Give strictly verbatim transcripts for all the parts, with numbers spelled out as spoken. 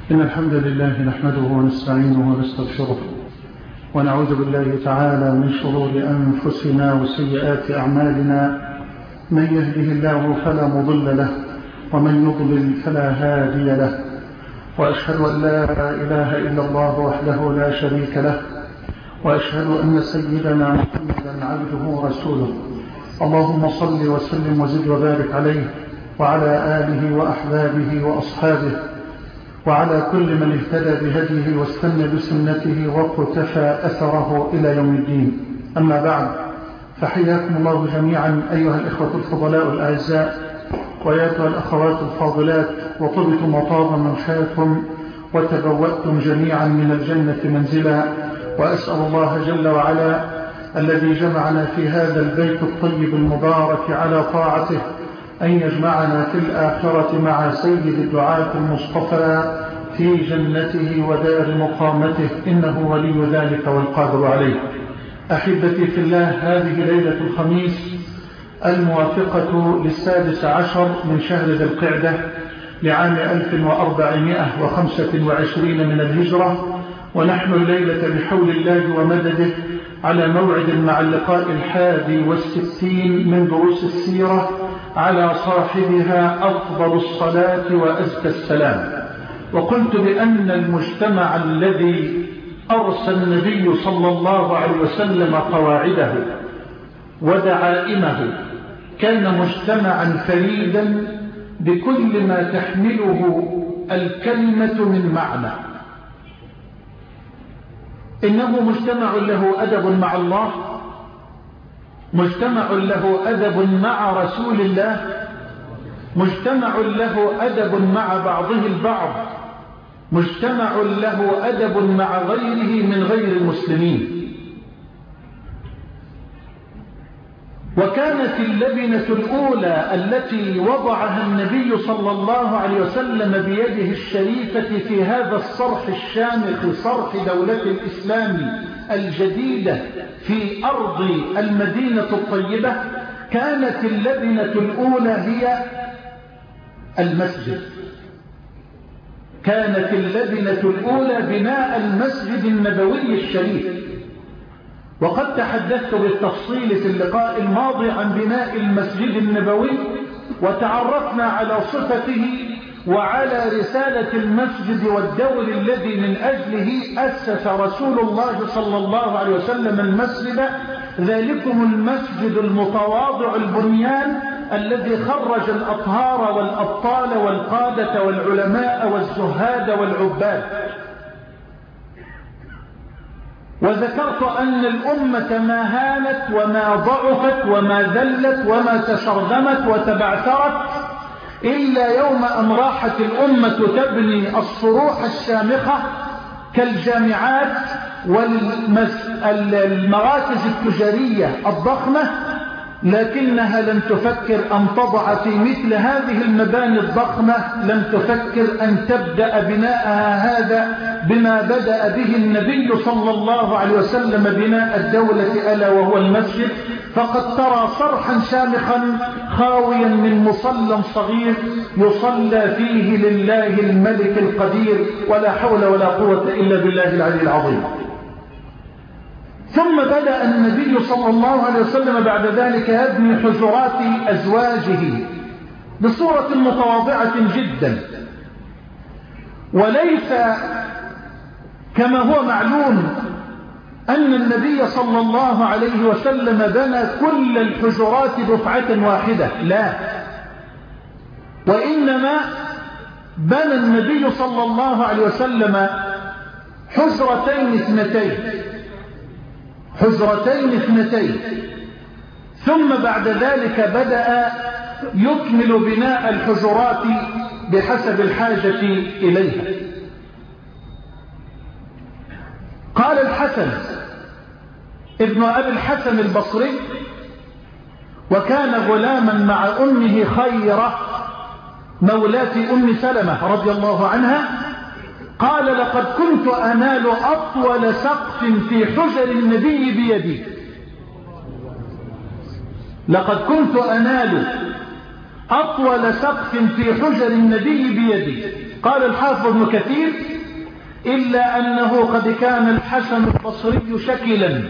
إن الحمد لله نحمده ونستعينه ونستغفره ونعوذ بالله تعالى من شرور أنفسنا وسيئات أعمالنا. من يهده الله فلا مضل له ومن يضلل فلا هادي له، وأشهد أن لا إله إلا الله وحده لا شريك له، وأشهد أن سيدنا محمدا عبده ورسوله. اللهم صل وسلم وزد وبارك عليه وعلى آله وأحبابه وأصحابه وعلى كل من اهتدى بهديه واستنى بسنته واقتفى أثره إلى يوم الدين. أما بعد، فحياكم الله جميعا أيها الإخوة الفضلاء الأعزاء وأيتها الأخوات الفاضلات، وطبتم وطاب منشاكم وتبوأتم جميعا من الجنة منزلا. وأسأل الله جل وعلا الذي جمعنا في هذا البيت الطيب المبارك على طاعته أن يجمعنا في الآخرة مع سيد الدعاة المصطفى في جنته ودار مقامته، إنه ولي ذلك والقادر عليه. أحبتي في الله، هذه ليلة الخميس الموافقة للسادس عشر من شهر ذي القعدة لعام ألف وأربعمائة وخمسة وعشرين من الهجرة، ونحن الليلة بحول الله ومدده على موعد مع اللقاء الحادي والستين من دروس السيرة على صاحبها أفضل الصلاة وأزكى السلام. وقلت بأن المجتمع الذي أرسى النبي صلى الله عليه وسلم قواعده ودعائمه كان مجتمعا فريدا بكل ما تحمله الكلمة من معنى. إنه مجتمع له أدب مع الله، مجتمع له أدب مع رسول الله، مجتمع له أدب مع بعضه البعض، مجتمع له أدب مع غيره من غير المسلمين. وكانت اللبنة الأولى التي وضعها النبي صلى الله عليه وسلم بيده الشريفة في هذا الصرح الشامخ، صرح دولة الإسلام الجديدة في أرض المدينة الطيبة، كانت اللبنة الأولى هي المسجد. كانت اللبنة الأولى بناء المسجد النبوي الشريف. وقد تحدثت بالتفصيل في اللقاء الماضي عن بناء المسجد النبوي، وتعرفنا على صفته وعلى رسالة المسجد والدور الذي من أجله أسس رسول الله صلى الله عليه وسلم المسجد، ذلكم المسجد المتواضع البنيان الذي خرج الأطهار والأبطال والقادة والعلماء والزهاد والعباد. وذكرت أن الأمة ما هانت وما ضعفت وما ذلت وما تشرذمت وتبعثرت إلا يوم أن راحت الأمة تبني الصروح الشامخة كالجامعات والمراكز التجارية الضخمة، لكنها لم تفكر أن تضع في مثل هذه المباني الضخمة، لم تفكر أن تبدأ بناءها هذا بما بدأ به النبي صلى الله عليه وسلم بناء الدولة، ألا وهو المسجد. فقد ترى صرحا شامخا خاويا من مصلى صغير يصلى فيه لله الملك القدير، ولا حول ولا قوة إلا بالله العلي العظيم. ثم بدأ النبي صلى الله عليه وسلم بعد ذلك يبني حجرات أزواجه بصورة متواضعة جدا، وليس كما هو معلوم أن النبي صلى الله عليه وسلم بنى كل الحجرات دفعة واحدة، لا، وإنما بنى النبي صلى الله عليه وسلم حجرتين اثنتين حجرتين اثنتين ثم بعد ذلك بدأ يكمل بناء الحجرات بحسب الحاجة إليها. قال الحسن ابن أبي الحسن البصري، وكان غلاما مع أمه خيرة مولاة أم سلمة رضي الله عنها، قال: لقد كنت أنال أطول سقف في حجر النبي بيدي. لقد كنت أنال أطول سقف في حجر النبي بيدي. قال الحافظ ابن كثير: إلا أنه قد كان الحسن البصري شكلا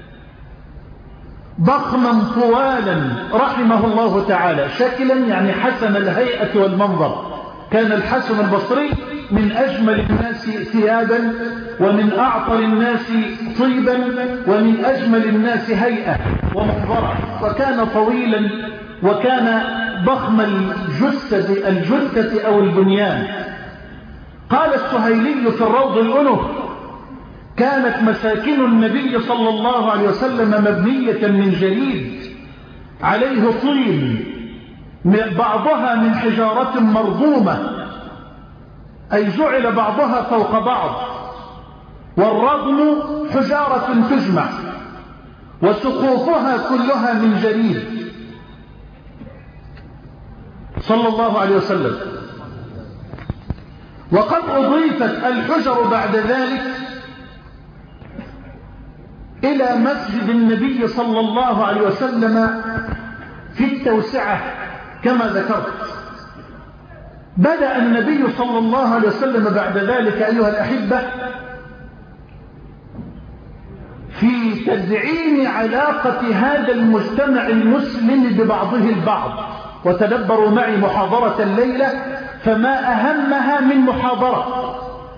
ضخما طوالا رحمه الله تعالى. شكلا يعني حسن الهيئة والمنظر. كان الحسن البصري من أجمل الناس ثيابا، ومن أعطر الناس طيبا، ومن أجمل الناس هيئة ومنظرا، وكان طويلا، وكان ضخم الجثة الجثة أو البنيان. قال السهيلي في الروض الأنف: كانت مساكن النبي صلى الله عليه وسلم مبنية من جريد عليه طين، بعضها من حجارة مرضومة، أي جعل بعضها فوق بعض، والرضم حجارة تجمع، وسقوفها كلها من جريد صلى الله عليه وسلم. وقد أضيفت الحجر بعد ذلك إلى مسجد النبي صلى الله عليه وسلم في التوسعة كما ذكرت. بدأ النبي صلى الله عليه وسلم بعد ذلك أيها الأحبة في تدعيم علاقة هذا المجتمع المسلم ببعضه البعض. وتدبروا معي محاضرة الليلة، فما أهمها من محاضرة.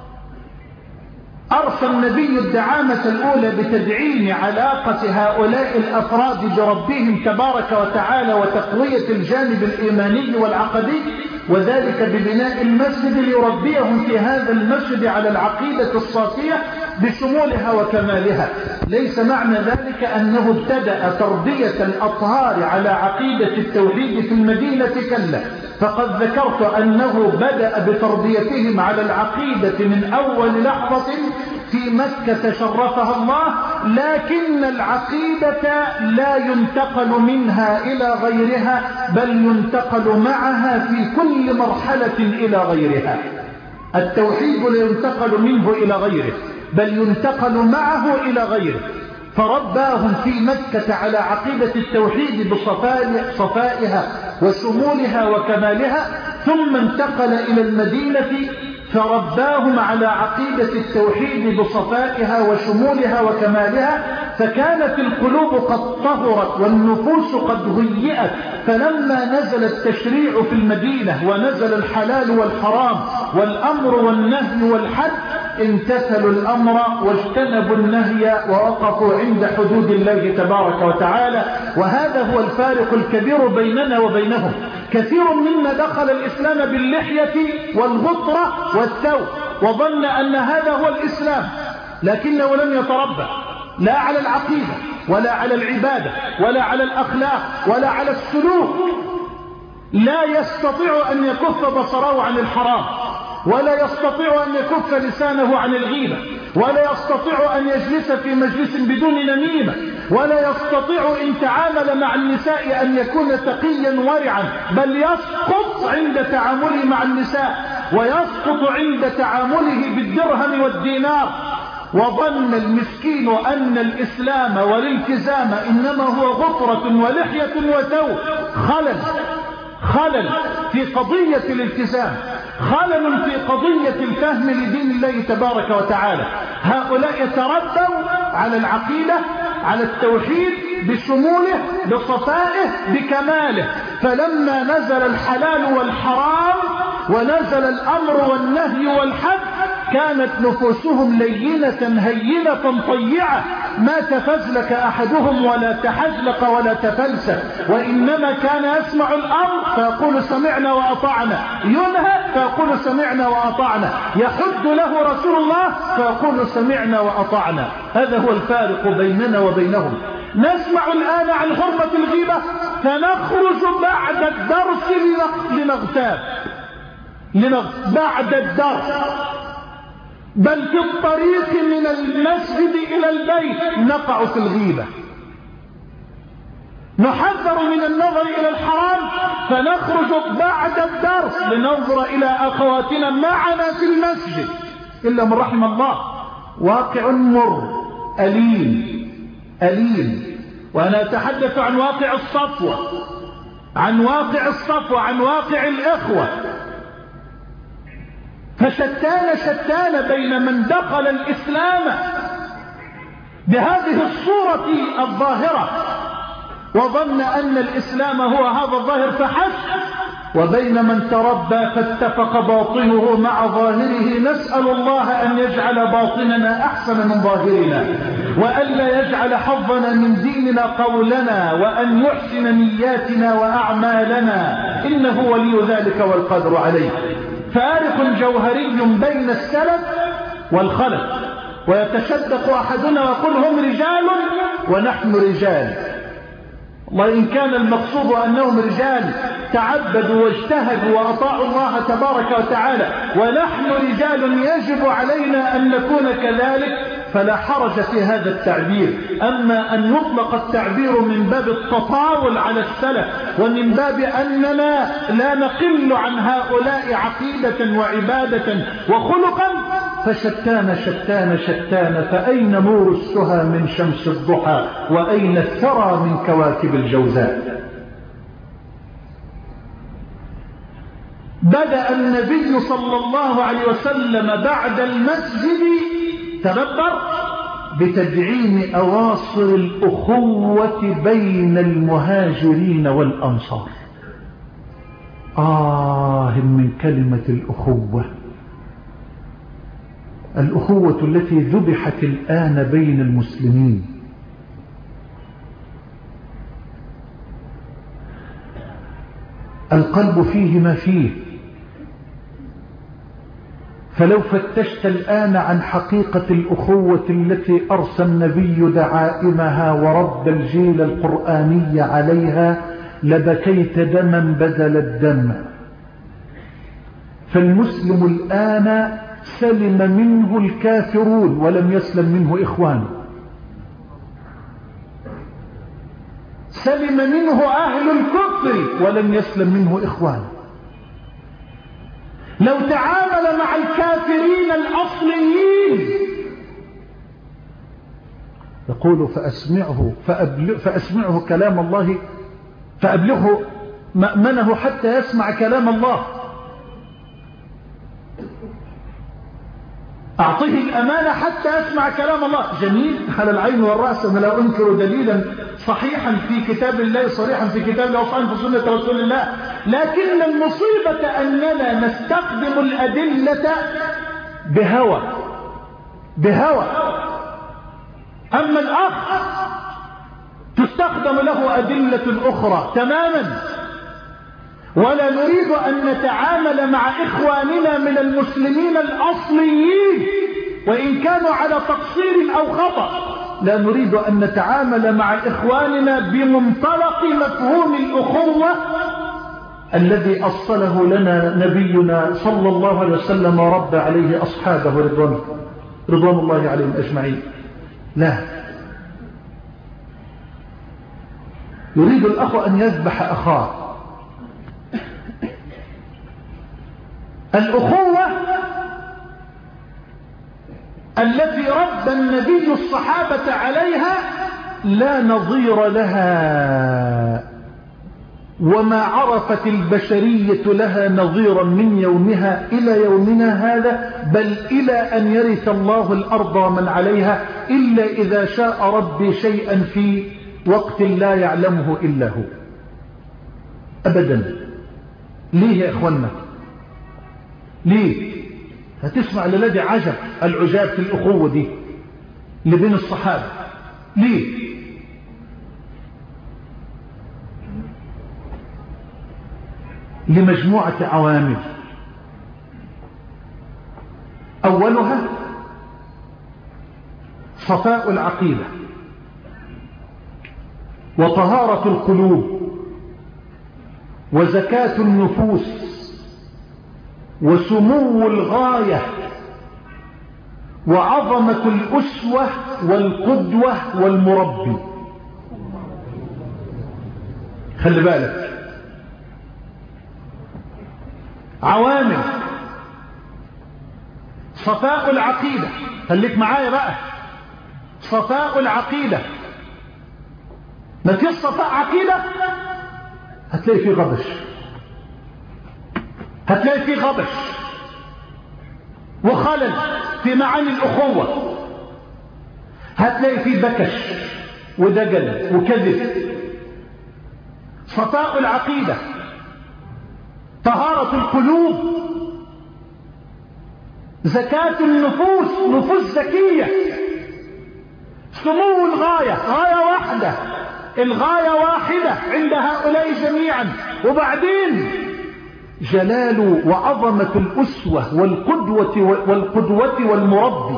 أرسى النبي الدعامة الأولى بتدعيم علاقة هؤلاء الأفراد بربهم تبارك وتعالى وتقوية الجانب الإيماني والعقدي، وذلك ببناء المسجد ليربيهم في هذا المسجد على العقيدة الصافية بشمولها وكمالها. ليس معنى ذلك أنه ابتدأ تربية الأطهار على عقيدة التوحيد في المدينة، كلا، فقد ذكرت أنه بدأ بتربيتهم على العقيدة من أول لحظة في مكة شرفها الله، لكن العقيدة لا ينتقل منها إلى غيرها، بل ينتقل معها في كل مرحلة إلى غيرها. التوحيد لا ينتقل منه إلى غيره، بل ينتقل معه إلى غيره. فرباهم في مكة على عقيدة التوحيد بصفائها وشمولها وكمالها، ثم انتقل إلى المدينة فرباهم على عقيدة التوحيد بصفائها وشمولها وكمالها، فكانت القلوب قد طهرت والنفوس قد هيئت. فلما نزل التشريع في المدينة ونزل الحلال والحرام والأمر والنهي والحد، امتثلوا الأمر واجتنبوا النهي ووقفوا عند حدود الله تبارك وتعالى. وهذا هو الفارق الكبير بيننا وبينهم. كثير منا دخل الإسلام باللحية والغطرة والثوب وظن أن هذا هو الإسلام، لكنه لم يتربى لا على العقيدة ولا على العبادة ولا على الأخلاق ولا على السلوك. لا يستطيع أن يكف بصره عن الحرام، ولا يستطيع أن يكف لسانه عن الغيبة، ولا يستطيع أن يجلس في مجلس بدون نميمة، ولا يستطيع إن تعامل مع النساء أن يكون تقيا ورعا، بل يسقط عند تعامله مع النساء، ويسقط عند تعامله بالدرهم والدينار. وظن المسكين أن الإسلام والالتزام إنما هو غطرة ولحية وثوب. خلل خلل في قضية الالتزام، خلل في قضية الفهم لدين الله تبارك وتعالى. هؤلاء يتربوا على العقيدة، على التوحيد بشموله بصفائه بكماله. فلما نزل الحلال والحرام ونزل الأمر والنهي والحد، كانت نفوسهم لينة هينة طيعة، ما تفزلك أحدهم ولا تحزلق ولا تفلسف، وإنما كان يسمع الأمر فيقول سمعنا وأطعنا، ينهى فيقول سمعنا وأطعنا، يحد له رسول الله فيقول سمعنا وأطعنا. هذا هو الفارق بيننا وبينهم. نسمع الآن عن حرمة الغيبة فنخرج بعد الدرس لنغتاب بعد الدرس، بل في الطريق من المسجد إلى البيت نقع في الغيبة. نحذر من النظر إلى الحرام فنخرج بعد الدرس لننظر إلى أخواتنا معنا في المسجد، إلا من رحم الله. واقع مر أليم أليم. وأنا أتحدث عن واقع الصفوة، عن واقع الصفوة، عن واقع الإخوة. فشتان شتان بين من دخل الإسلام بهذه الصورة الظاهرة وظن أن الإسلام هو هذا الظاهر فحسب، وبين من تربى فاتفق باطنه مع ظاهره. نسأل الله أن يجعل باطننا أحسن من ظاهرنا، وألا يجعل حظنا من ديننا قولنا، وأن يحسن نياتنا وأعمالنا، إنه ولي ذلك والقدر عليه. فارق جوهري بين السلف والخلف، ويتشدق أحدنا ويقول هم رجال ونحن رجال. وإن كان المقصود أنهم رجال تعبدوا واجتهدوا وأطاعوا الله تبارك وتعالى، ونحن رجال يجب علينا أن نكون كذلك، فلا حرج في هذا التعبير. أما أن يطلق التعبير من باب التطاول على السلف ومن باب أننا لا نقل عن هؤلاء عقيدة وعبادة وخلقا، فشتان شتان شتان، فأين نور السهى من شمس الضحى، وأين الثرى من كواكب الجوزاء. بدأ النبي صلى الله عليه وسلم بعد المسجد تدبر بتدعيم أواصر الأخوة بين المهاجرين والأنصار. آه من كلمة الأخوة، الأخوة التي ذبحت الآن بين المسلمين. القلب فيه ما فيه، فلو فتشت الآن عن حقيقة الأخوة التي أرسى النبي دعائمها ورد الجيل القرآني عليها لبكيت دما بدل الدم. فالمسلم الآن سلم منه الكافرون ولم يسلم منه إخوانه، سلم منه أهل الكفر ولم يسلم منه إخوانه. لو تعامل مع الكافرين الأصليين يقول فأسمعه, فأسمعه كلام الله، فأبلغه مأمنه حتى يسمع كلام الله، أعطيه الأمانة حتى يسمع كلام الله. جميل على العين والرأس، أنا لا أنكر دليلا صحيحا في كتاب الله، صريحا في كتاب الله وصحيحا في سنة رسول الله، لكن المصيبة أننا نستخدم الأدلة بهوى بهوى أما الأخ تستخدم له أدلة أخرى تماما. ولا نريد أن نتعامل مع إخواننا من المسلمين الأصليين وإن كانوا على تقصير أو خطأ، لا نريد أن نتعامل مع إخواننا بمنطلق مفهوم الأخوة الذي أصله لنا نبينا صلى الله عليه وسلم ورد عليه أصحابه رضوان, رضوان الله عليهم أجمعين. لا، يريد الأخ أن يذبح أخاه. الأخوة التي رد النبي الصحابة عليها لا نظير لها، وما عرفت البشرية لها نظيرا من يومها إلى يومنا هذا، بل إلى أن يرث الله الأرض ومن عليها، إلا إذا شاء ربي شيئا في وقت لا يعلمه إلا هو. أبدا. ليه يا إخوانا؟ ليه؟ هتسمع للذي عجب العجاب في الأخوة دي اللي بين الصحابة. ليه؟ لمجموعة عوامل. أولها صفاء العقيدة وطهارة القلوب وزكاة النفوس وسمو الغاية وعظمة الأسوة والقدوة والمربي. خلي بالك، عوامل. صفاء العقيدة، خليك معايا بقى. صفاء العقيدة، ما فيش صفاء عقيدة هتلاقي فيه غبش، هتلاقي فيه غبش. وخلل في معاني الأخوة. هتلاقي فيه بكش ودجل وكذب. صفاء العقيدة، طهارة القلوب، زكاة النفوس، نفوس زكية، سمو الغاية، غاية واحدة، الغاية واحدة عند هؤلاء جميعا. وبعدين جلال وعظمة الأسوة والقدوة والقدوة والمربي.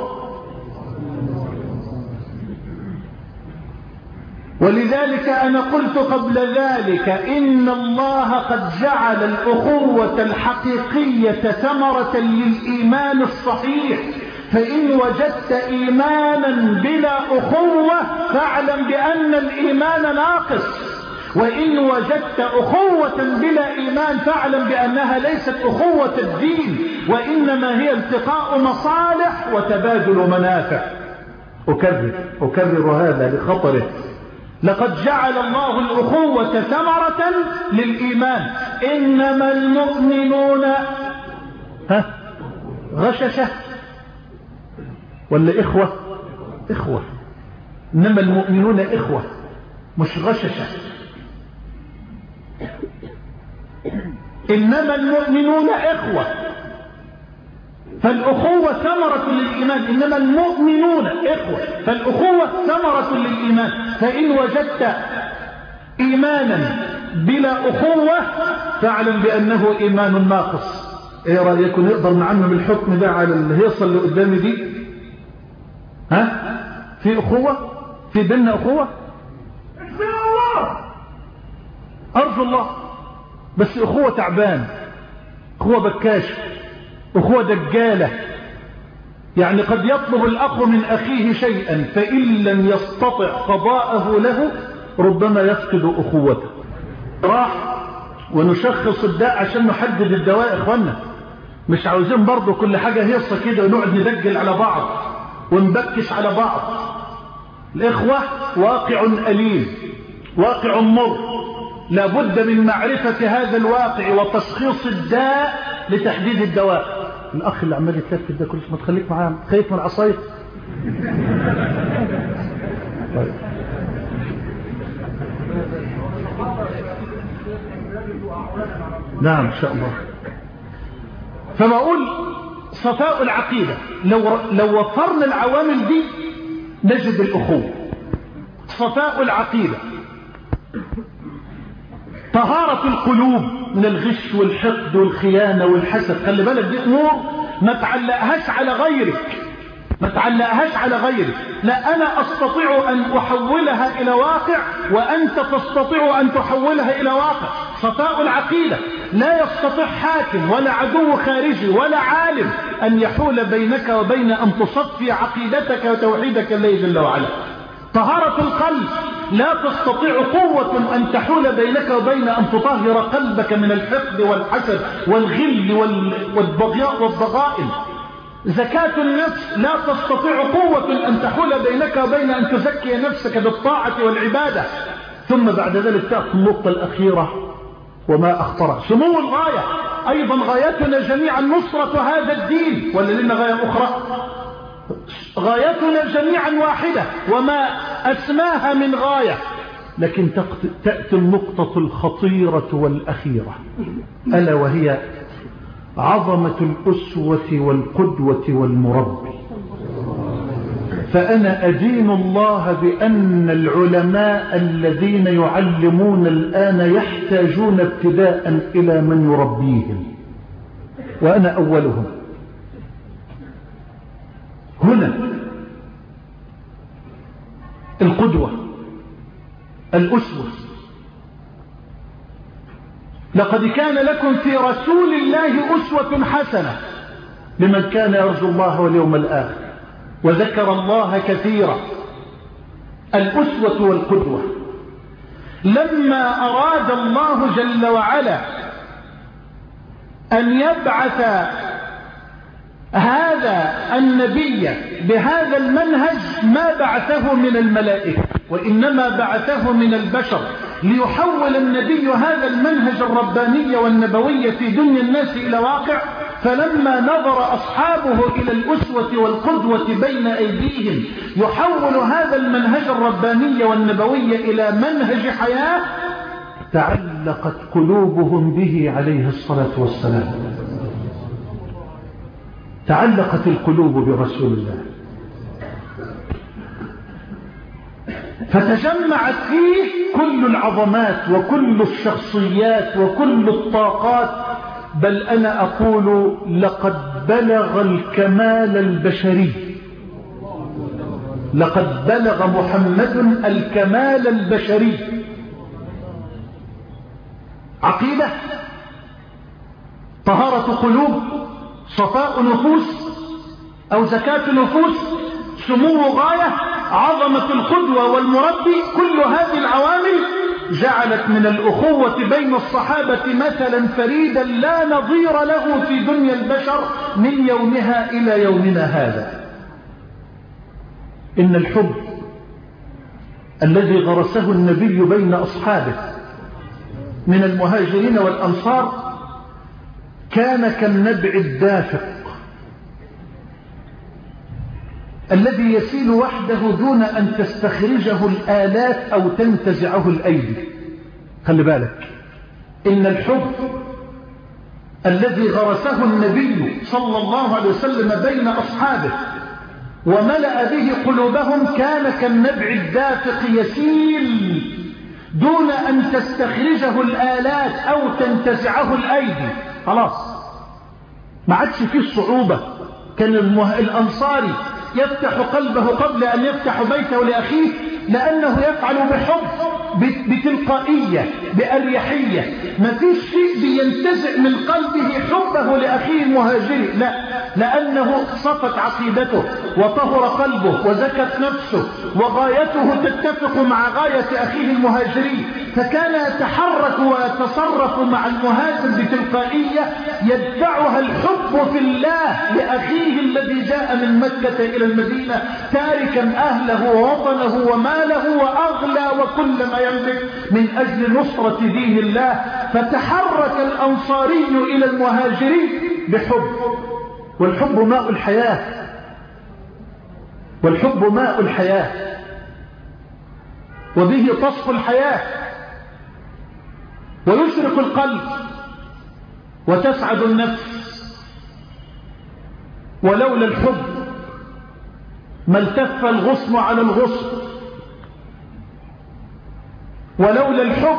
ولذلك أنا قلت قبل ذلك إن الله قد جعل الأخوة الحقيقية ثمرة للإيمان الصحيح. فإن وجدت إيمانا بلا أخوة فاعلم بأن الإيمان ناقص، وإن وجدت أخوة بلا إيمان فاعلم بأنها ليست أخوة الدين، وإنما هي التقاء مصالح وتبادل منافع. أكرر أكرر هذا لخطره. لقد جعل الله الأخوة ثمرة للإيمان. إنما المؤمنون ها غششة ولا إخوة؟ إخوة. إنما المؤمنون إخوة مش غششة. إنما المؤمنون إخوة، فالأخوة ثمرة للإيمان. إنما المؤمنون إخوة، فالأخوة ثمرة للإيمان. فإن وجدت إيمانا بلا أخوة فاعلم بأنه إيمان ناقص. إيه رأيكم نقدر نعمم الحكم ده على الهيصة اللي قدامي دي؟ ها؟ في أخوة؟ في بيننا أخوة؟ اكفر الله، أرجو الله. بس أخوة تعبان، أخوة بكاش، أخوة دجالة. يعني قد يطلب الأخ من أخيه شيئا فإن لم يستطع قضاءه له ربما يفقد أخوته. راح ونشخص الداء عشان نحدد الدواء. إخوانا مش عاوزين برضو كل حاجة هيصة كده ونقعد ندجل على بعض ونبكش على بعض. الإخوة واقع أليم، واقع مر، لابد من معرفة هذا الواقع وتشخيص الداء لتحديد الدواء. الأخ اللي عمال يتلفت ده كل شيء ما تخليك معاه، خايف من العصاية. طيب. نعم إن شاء الله. فبقول صفاء العقيدة، لو لو وفرنا العوامل دي نجد الأخوة. صفاء العقيدة، طهارة القلوب من الغش والحقد والخيانة والحسد. خلي بالك دي أمور ما تعلقهاش على غيرك، ما تعلقهاش على غيرك. لا، أنا أستطيع أن أحولها إلى واقع وأنت تستطيع أن تحولها إلى واقع. صفاء العقيدة، لا يستطيع حاكم ولا عدو خارجي ولا عالم أن يحول بينك وبين أن تصفي عقيدتك وتوحيدك لله جل وعلا. طهارة القلب، لا تستطيع قوة أن تحول بينك وبين أن تطهر قلبك من الحقد والحسد والغل والبغياء والضغائن. زكاة النفس، لا تستطيع قوة أن تحول بينك وبين أن تزكي نفسك بالطاعة والعبادة. ثم بعد ذلك تأتي النقطة الأخيرة وما أخطر، سمو الغاية. أيضا غايتنا جميعا نصرة هذا الدين، ولا لنا غاية أخرى؟ غايتنا جميعا واحدة وما أسماها من غاية. لكن تأتي النقطة الخطيرة والأخيرة، ألا وهي عظمة الأسوة والقدوة والمربي. فأنا أدين الله بأن العلماء الذين يعلمون الآن يحتاجون ابتداء إلى من يربيهم، وأنا أولهم. هنا القدوة، الأسوة. لقد كان لكم في رسول الله أسوة حسنة لمن كان يرجو الله واليوم الآخر وذكر الله كثيرا. الأسوة والقدوة. لما أراد الله جل وعلا أن يبعث هذا النبي بهذا المنهج ما بعثه من الملائكة، وإنما بعثه من البشر ليحول النبي هذا المنهج الرباني والنبوي في دنيا الناس إلى واقع. فلما نظر أصحابه إلى الأسوة والقدوة بين أيديهم يحول هذا المنهج الرباني والنبوي إلى منهج حياة، تعلقت قلوبهم به عليه الصلاة والسلام. تعلقت القلوب برسول الله، فتجمعت فيه كل العظمات وكل الشخصيات وكل الطاقات، بل أنا أقول لقد بلغ الكمال البشري، لقد بلغ محمد الكمال البشري. عقيدة، طهارة قلوب، صفاء نفوس أو زكاة نفوس، سمو غاية، عظمة القدوة والمربي، كل هذه العوامل جعلت من الأخوة بين الصحابة مثلا فريدا لا نظير له في دنيا البشر من يومها إلى يومنا هذا. إن الحب الذي غرسه النبي بين أصحابه من المهاجرين والأنصار كان كالنبع الدافق الذي يسيل وحده دون أن تستخرجه الآلات أو تنتزعه الأيدي. خلي بالك، إن الحب الذي غرسه النبي صلى الله عليه وسلم بين أصحابه وملأ به قلوبهم كان كالنبع الدافق يسيل دون أن تستخرجه الآلات أو تنتزعه الأيدي. خلاص ما عادش فيه الصعوبة. كان المه... الأنصاري يفتح قلبه قبل أن يفتح بيته لأخيه لأنه يفعل بحب، بتلقائية، بأريحية. ما فيش شيء بينتزع من قلبه حبه لأخيه المهاجري، لا، لأنه صفت عقيدته وطهر قلبه وزكت نفسه وغايته تتفق مع غاية أخيه المهاجري، فكان يتحرك ويتصرف مع المهاجر بتلقائية يدفعها الحب في الله لأخيه الذي جاء من مكة إلى المدينة تاركا أهله ووطنه وماله وأغلى وكل ما يملك من أجل نصرة دين الله. فتحرك الأنصاري إلى المهاجرين بحب، والحب ماء الحياة، والحب ماء الحياة، وبه تصفو الحياة ويشرق القلب وتسعد النفس. ولولا الحب ما التف الغصن على الغصن، ولولا الحب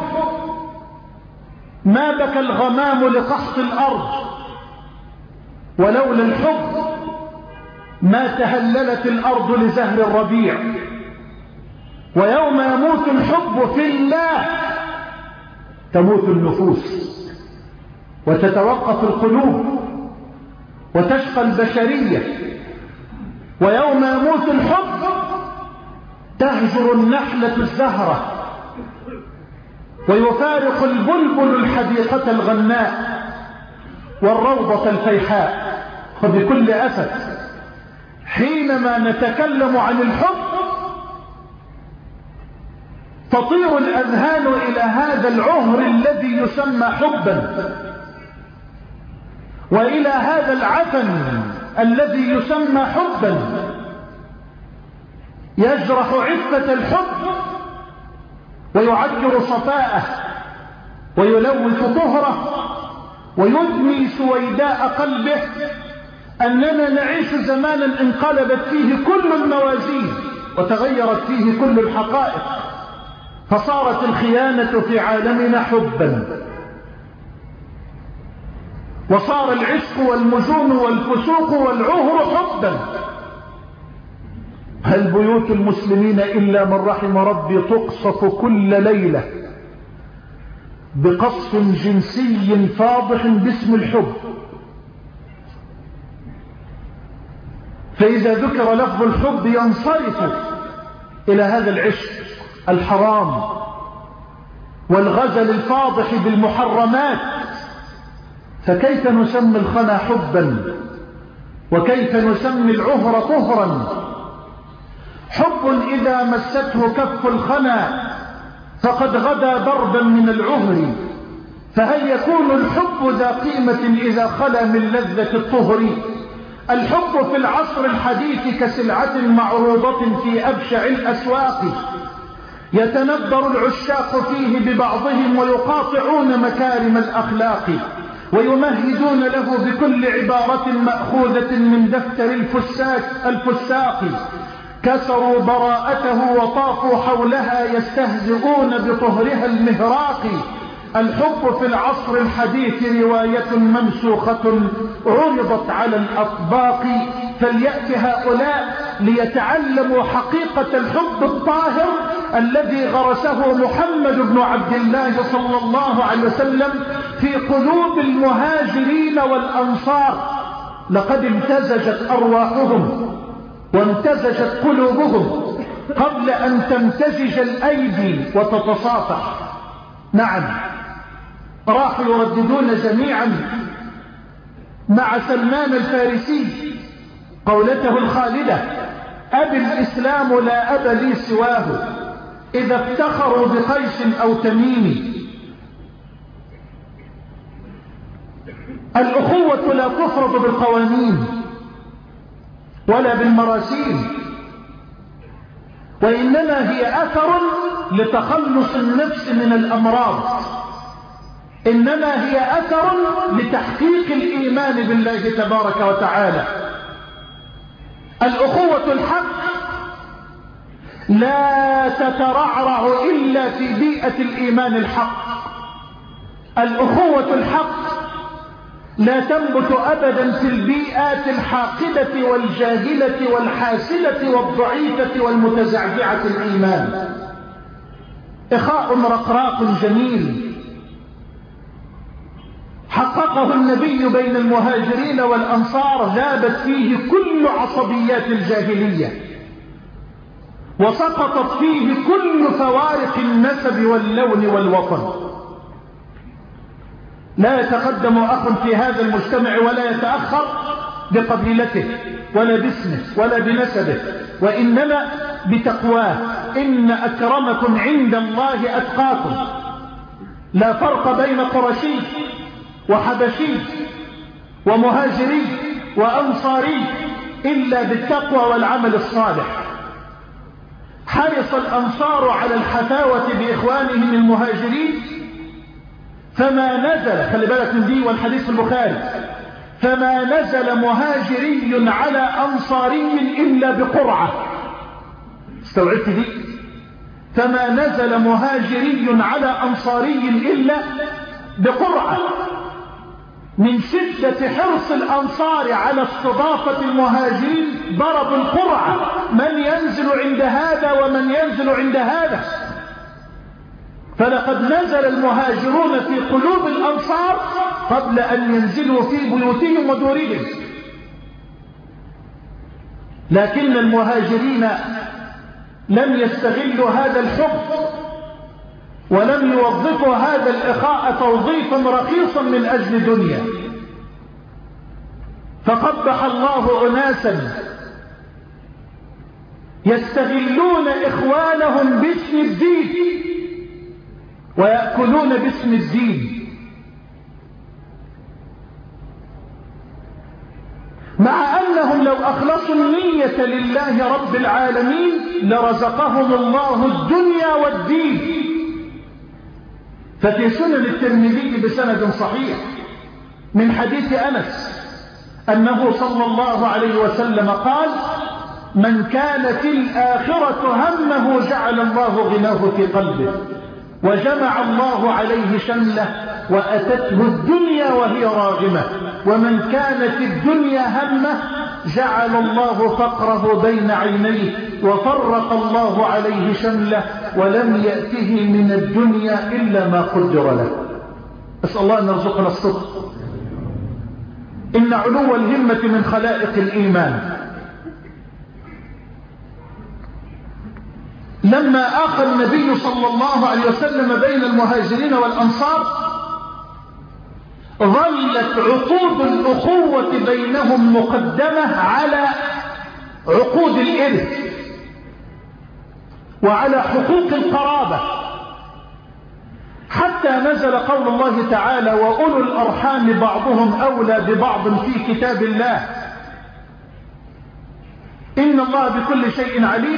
ما بكى الغمام لقحط الأرض، ولولا الحب ما تهللت الأرض لزهر الربيع. ويوم يموت الحب في الله تموت النفوس وتتوقف القلوب وتشقى البشرية. ويوم يموت الحب تهجر النحلة الزهرة ويفارق البلبل الحديقة الغناء والروضة الفيحاء. فبكل أسف حينما نتكلم عن الحب تطير الأذهان إلى هذا العهر الذي يسمى حبا، وإلى هذا العفن الذي يسمى حبا، يجرح عفة الحب ويعكر صفاءه ويلوث طهره ويدمي سويداء قلبه. أننا نعيش زمانا انقلبت فيه كل الموازين وتغيرت فيه كل الحقائق، فصارت الخيانة في عالمنا حبا، وصار العشق والمجون والفسوق والعهر حبا. هل بيوت المسلمين إلا من رحم ربي تقصف كل ليلة بقصف جنسي فاضح باسم الحب. فإذا ذكر لفظ الحب ينصرف إلى هذا العشق الحرام والغزل الفاضح بالمحرمات. فكيف نسمي الخنا حبا وكيف نسمي العهر طهرا؟ حب إذا مسته كف الخنا فقد غدا ضربا من العهر، فهل يكون الحب ذا قيمة إذا خلا من لذة الطهر؟ الحب في العصر الحديث كسلعة معروضة في أبشع الأسواق، يتندر العشاق فيه ببعضهم ويقاطعون مكارم الأخلاق، ويمهدون له بكل عبارة مأخوذة من دفتر الفساق, الفساق كسروا براءته وطافوا حولها يستهزئون بطهرها المهراق. الحب في العصر الحديث رواية منسوخة عرضت على الأطباق، فليأتي هؤلاء ليتعلموا حقيقة الحب الطاهر الذي غرسه محمد بن عبد الله صلى الله عليه وسلم في قلوب المهاجرين والأنصار. لقد امتزجت أرواحهم وامتزجت قلوبهم قبل أن تمتزج الأيدي وتتصافح. نعم، راحوا يرددون جميعا مع سلمان الفارسي قولته الخالدة: أبي الإسلام لا أب لي سواه، إذا افتخروا بقيس أو تميم. الأخوة لا تفرض بالقوانين ولا بالمراسيم، وإنما هي أثر لتخلص النفس من الأمراض، إنما هي أثر لتحقيق الإيمان بالله تبارك وتعالى. الأخوة الحق لا تترعرع إلا في بيئة الإيمان الحق. الأخوة الحق لا تنبت أبدا في البيئات الحاقدة والجاهلة والحاسدة والضعيفة والمتزعزعة الإيمان. إخاء رقراق جميل حققه النبي بين المهاجرين والأنصار، غابت فيه كل عصبيات الجاهلية، وسقطت فيه كل فوارق النسب واللون والوطن. لا يتقدم أخ في هذا المجتمع ولا يتأخر بقبيلته ولا باسمه ولا بنسبه، وإنما بتقواه. إن أكرمكم عند الله أتقاكم. لا فرق بين قرشي وحبشي ومهاجري وأنصاري إلا بالتقوى والعمل الصالح. حرص الأنصار على الحفاوة بإخوانهم المهاجرين، فما نزل، خلي بالك من دي والحديث في البخاري، فما نزل مهاجري على أنصاري إلا بقرعة. استوعبت دي؟ فما نزل مهاجري على أنصاري إلا بقرعة. من شدة حرص الأنصار على استضافة المهاجرين ضربوا القرعة، من ينزل عند هذا ومن ينزل عند هذا. فلقد نزل المهاجرون في قلوب الأنصار قبل أن ينزلوا في بيوتهم ودورهم. لكن المهاجرين لم يستغلوا هذا الحب ولم يوظفوا هذا الإخاء توظيفا رخيصا من أجل دنيا. فقبح الله أناسا يستغلون إخوانهم باسم الدين ويأكلون باسم الدين، مع أنهم لو أخلصوا النية لله رب العالمين لرزقهم الله الدنيا والدين. ففي سنن الترمذي بسند صحيح من حديث أنس أنه صلى الله عليه وسلم قال: من كانت الآخرة همه جعل الله غناه في قلبه، وجمع الله عليه شمله، وأتته الدنيا وهي راغمة. ومن كانت الدنيا همه جعل الله فقره بين عينيه، وفرق الله عليه شمله، ولم يأته من الدنيا إلا ما قدر له. أسأل الله أن يرزقنا الصدق. إن علو الهمة من خلائق الإيمان. لما آخى النبي صلى الله عليه وسلم بين المهاجرين والأنصار ظلت عقود الأخوة بينهم مقدمة على عقود الإرث وعلى حقوق القرابة، حتى نزل قول الله تعالى وأولو الأرحام بعضهم أولى ببعض في كتاب الله إن الله بكل شيء عليم.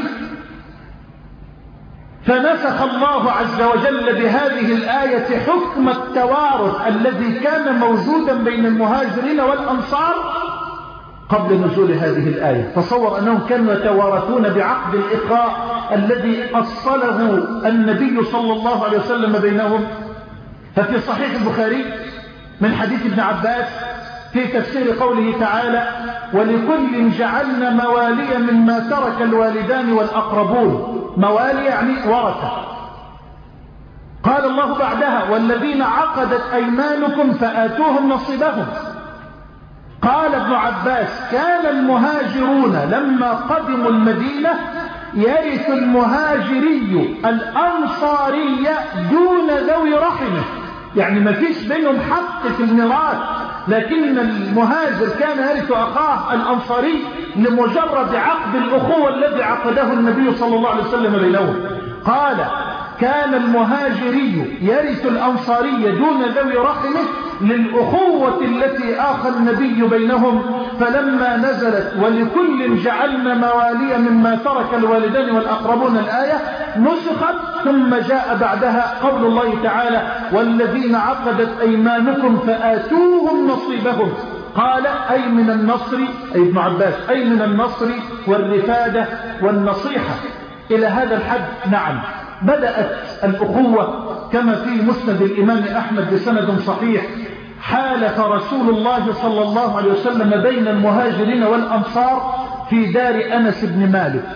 فنسخ الله عز وجل بهذه الآية حكم التوارث الذي كان موجودا بين المهاجرين والأنصار قبل نزول هذه الآية. تصور أنهم كانوا يتوارثون بعقد الإخاء الذي أصله النبي صلى الله عليه وسلم بينهم. ففي صحيح البخاري من حديث ابن عباس في تفسير قوله تعالى ولكل جعلنا موالي مما ترك الوالدان والأقربون، موالي يعني ورثة. قال الله بعدها والذين عقدت أيمانكم فآتوهم نصيبهم. قال ابن عباس كان المهاجرون لما قدموا المدينة يرث المهاجري الأنصاري دون ذوي رحمه، يعني ما فيش بينهم حق في الميراث، لكن المهاجر كان يرث أخاه الأنصاري لمجرد عقد الأخوة الذي عقده النبي صلى الله عليه وسلم بينهم. قال كان المهاجري يرث الأنصاري دون ذوي رحمه للأخوة التي آخى النبي بينهم. فلما نزلت ولكل جعلنا موالي مما ترك الوالدان والأقربون الآية نسخت، ثم جاء بعدها قول الله تعالى والذين عقدت أيمانكم فآتوهم نصيبهم. قال أي من النصر، أي ابن عباس أي من النصر والرفادة والنصيحة. إلى هذا الحد نعم بدأت الأخوة كما في مسند الإمام أحمد بسند صحيح حالف رسول الله صلى الله عليه وسلم بين المهاجرين والأنصار في دار أنس بن مالك،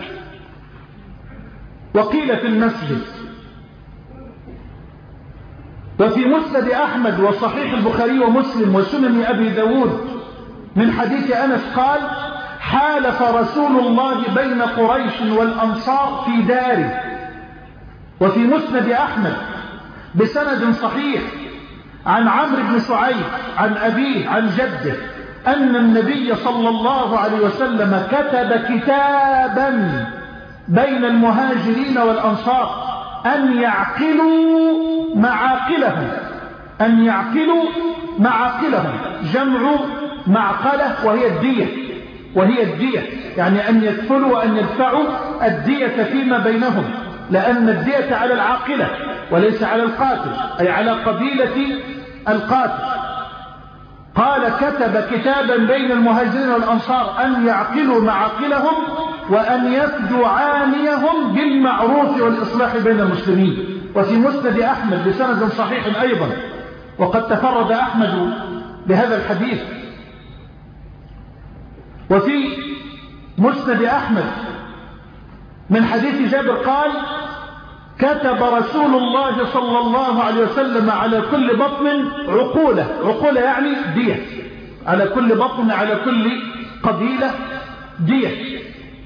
وقيل في المسجد. وفي مسند أحمد وصحيح البخاري ومسلم وسنن أبي داود من حديث أنس قال حالف رسول الله بين قريش والأنصار في داره. وفي مسند أحمد بسند صحيح عن عمرو بن شعيب عن أبيه عن جده أن النبي صلى الله عليه وسلم كتب كتابا بين المهاجرين والأنصار أن يعقلوا معاقلهم، أن يعقلوا معاقلهم، جمع معقلة وهي الدية، وهي الدية يعني أن يدفلوا وأن يدفعوا الدية فيما بينهم، لأن الدية على العاقلة وليس على القاتل، أي على قبيلة القاتل. قال كتب كتابا بين المهاجرين والأنصار أن يعقلوا معاقلهم وأن يفدوا عانيهم بالمعروف والإصلاح بين المسلمين. وفي مسند أحمد بسند صحيح أيضا، وقد تفرد أحمد بهذا الحديث. وفي مسند أحمد من حديث جابر قال كتب رسول الله صلى الله عليه وسلم على كل بطن عقولة، عقولة يعني دية، على كل بطن على كل قبيلة دية.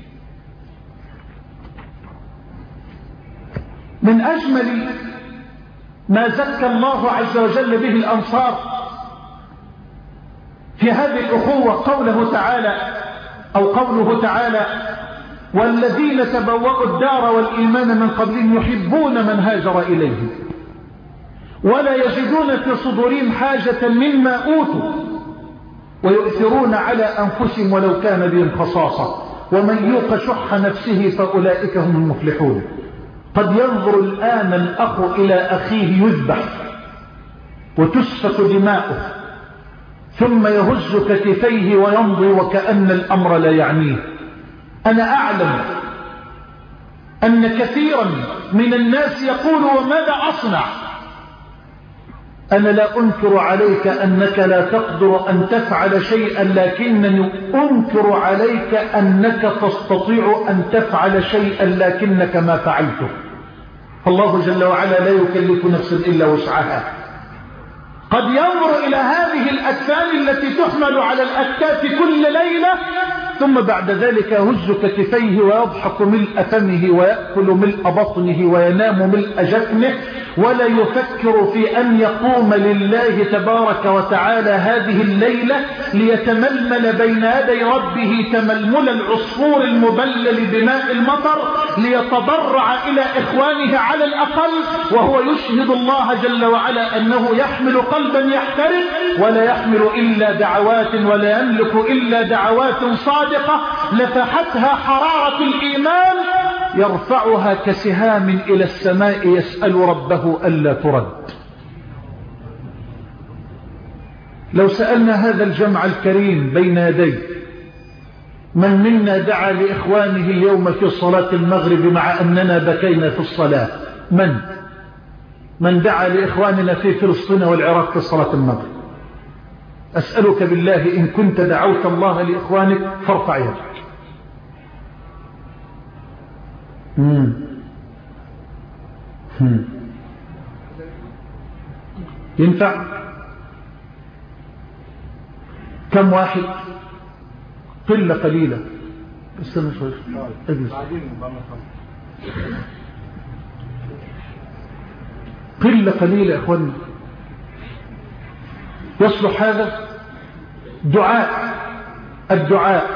من أجمل ما زكى الله عز وجل به الأنصار في هذه الأخوة قوله تعالى أو قوله تعالى والذين تبوأوا الدار والإيمان من قبلهم يحبون من هاجر إليهم ولا يجدون في صدورهم حاجة مما أوتوا ويؤثرون على أنفسهم ولو كان بهم خصاصة ومن يوق شح نفسه فأولئك هم المفلحون. قد ينظر الآن الأخ إلى أخيه يذبح وتسفك دماؤه ثم يهز كتفيه ويمضي وكأن الأمر لا يعنيه. أنا أعلم أن كثيرا من الناس يقول وماذا أصنع؟ أنا لا أنكر عليك أنك لا تقدر أن تفعل شيئا، لكنني أنكر عليك أنك تستطيع أن تفعل شيئا لكنك ما فعلته. الله جل وعلا لا يكلف نفسا إلا وسعها. قد ينظر إلى هذه الأكفان التي تحمل على الأكتاف كل ليلة ثم بعد ذلك يهز كتفيه ويضحك ملء فمه ويأكل ملء بطنه وينام ملء جفنه ولا يفكر في أن يقوم لله تبارك وتعالى هذه الليلة ليتململ بين يدي ربه تململ العصفور المبلل بماء المطر، ليتضرع إلى إخوانه على الأقل، وهو يشهد الله جل وعلا أنه يحمل قلبا يحترق ولا يحمل إلا دعوات ولا يملك إلا دعوات صادقة لفحتها حرارة الإيمان يرفعها كسهام إلى السماء يسأل ربه ألا ترد. لو سألنا هذا الجمع الكريم بين يديه من منا دعا لإخوانه اليوم في صلاة المغرب مع أننا بكينا في الصلاة؟ من من دعا لإخواننا في فلسطين والعراق في صلاة المغرب؟ أسألك بالله إن كنت دعوت الله لإخوانك فارفع يدك. مم. مم. ينفع؟ كم واحد؟ قلة قليلة. استنى شوي اجلس. قلة قليلة يا اخواني. يصلح هذا دعاء، الدعاء.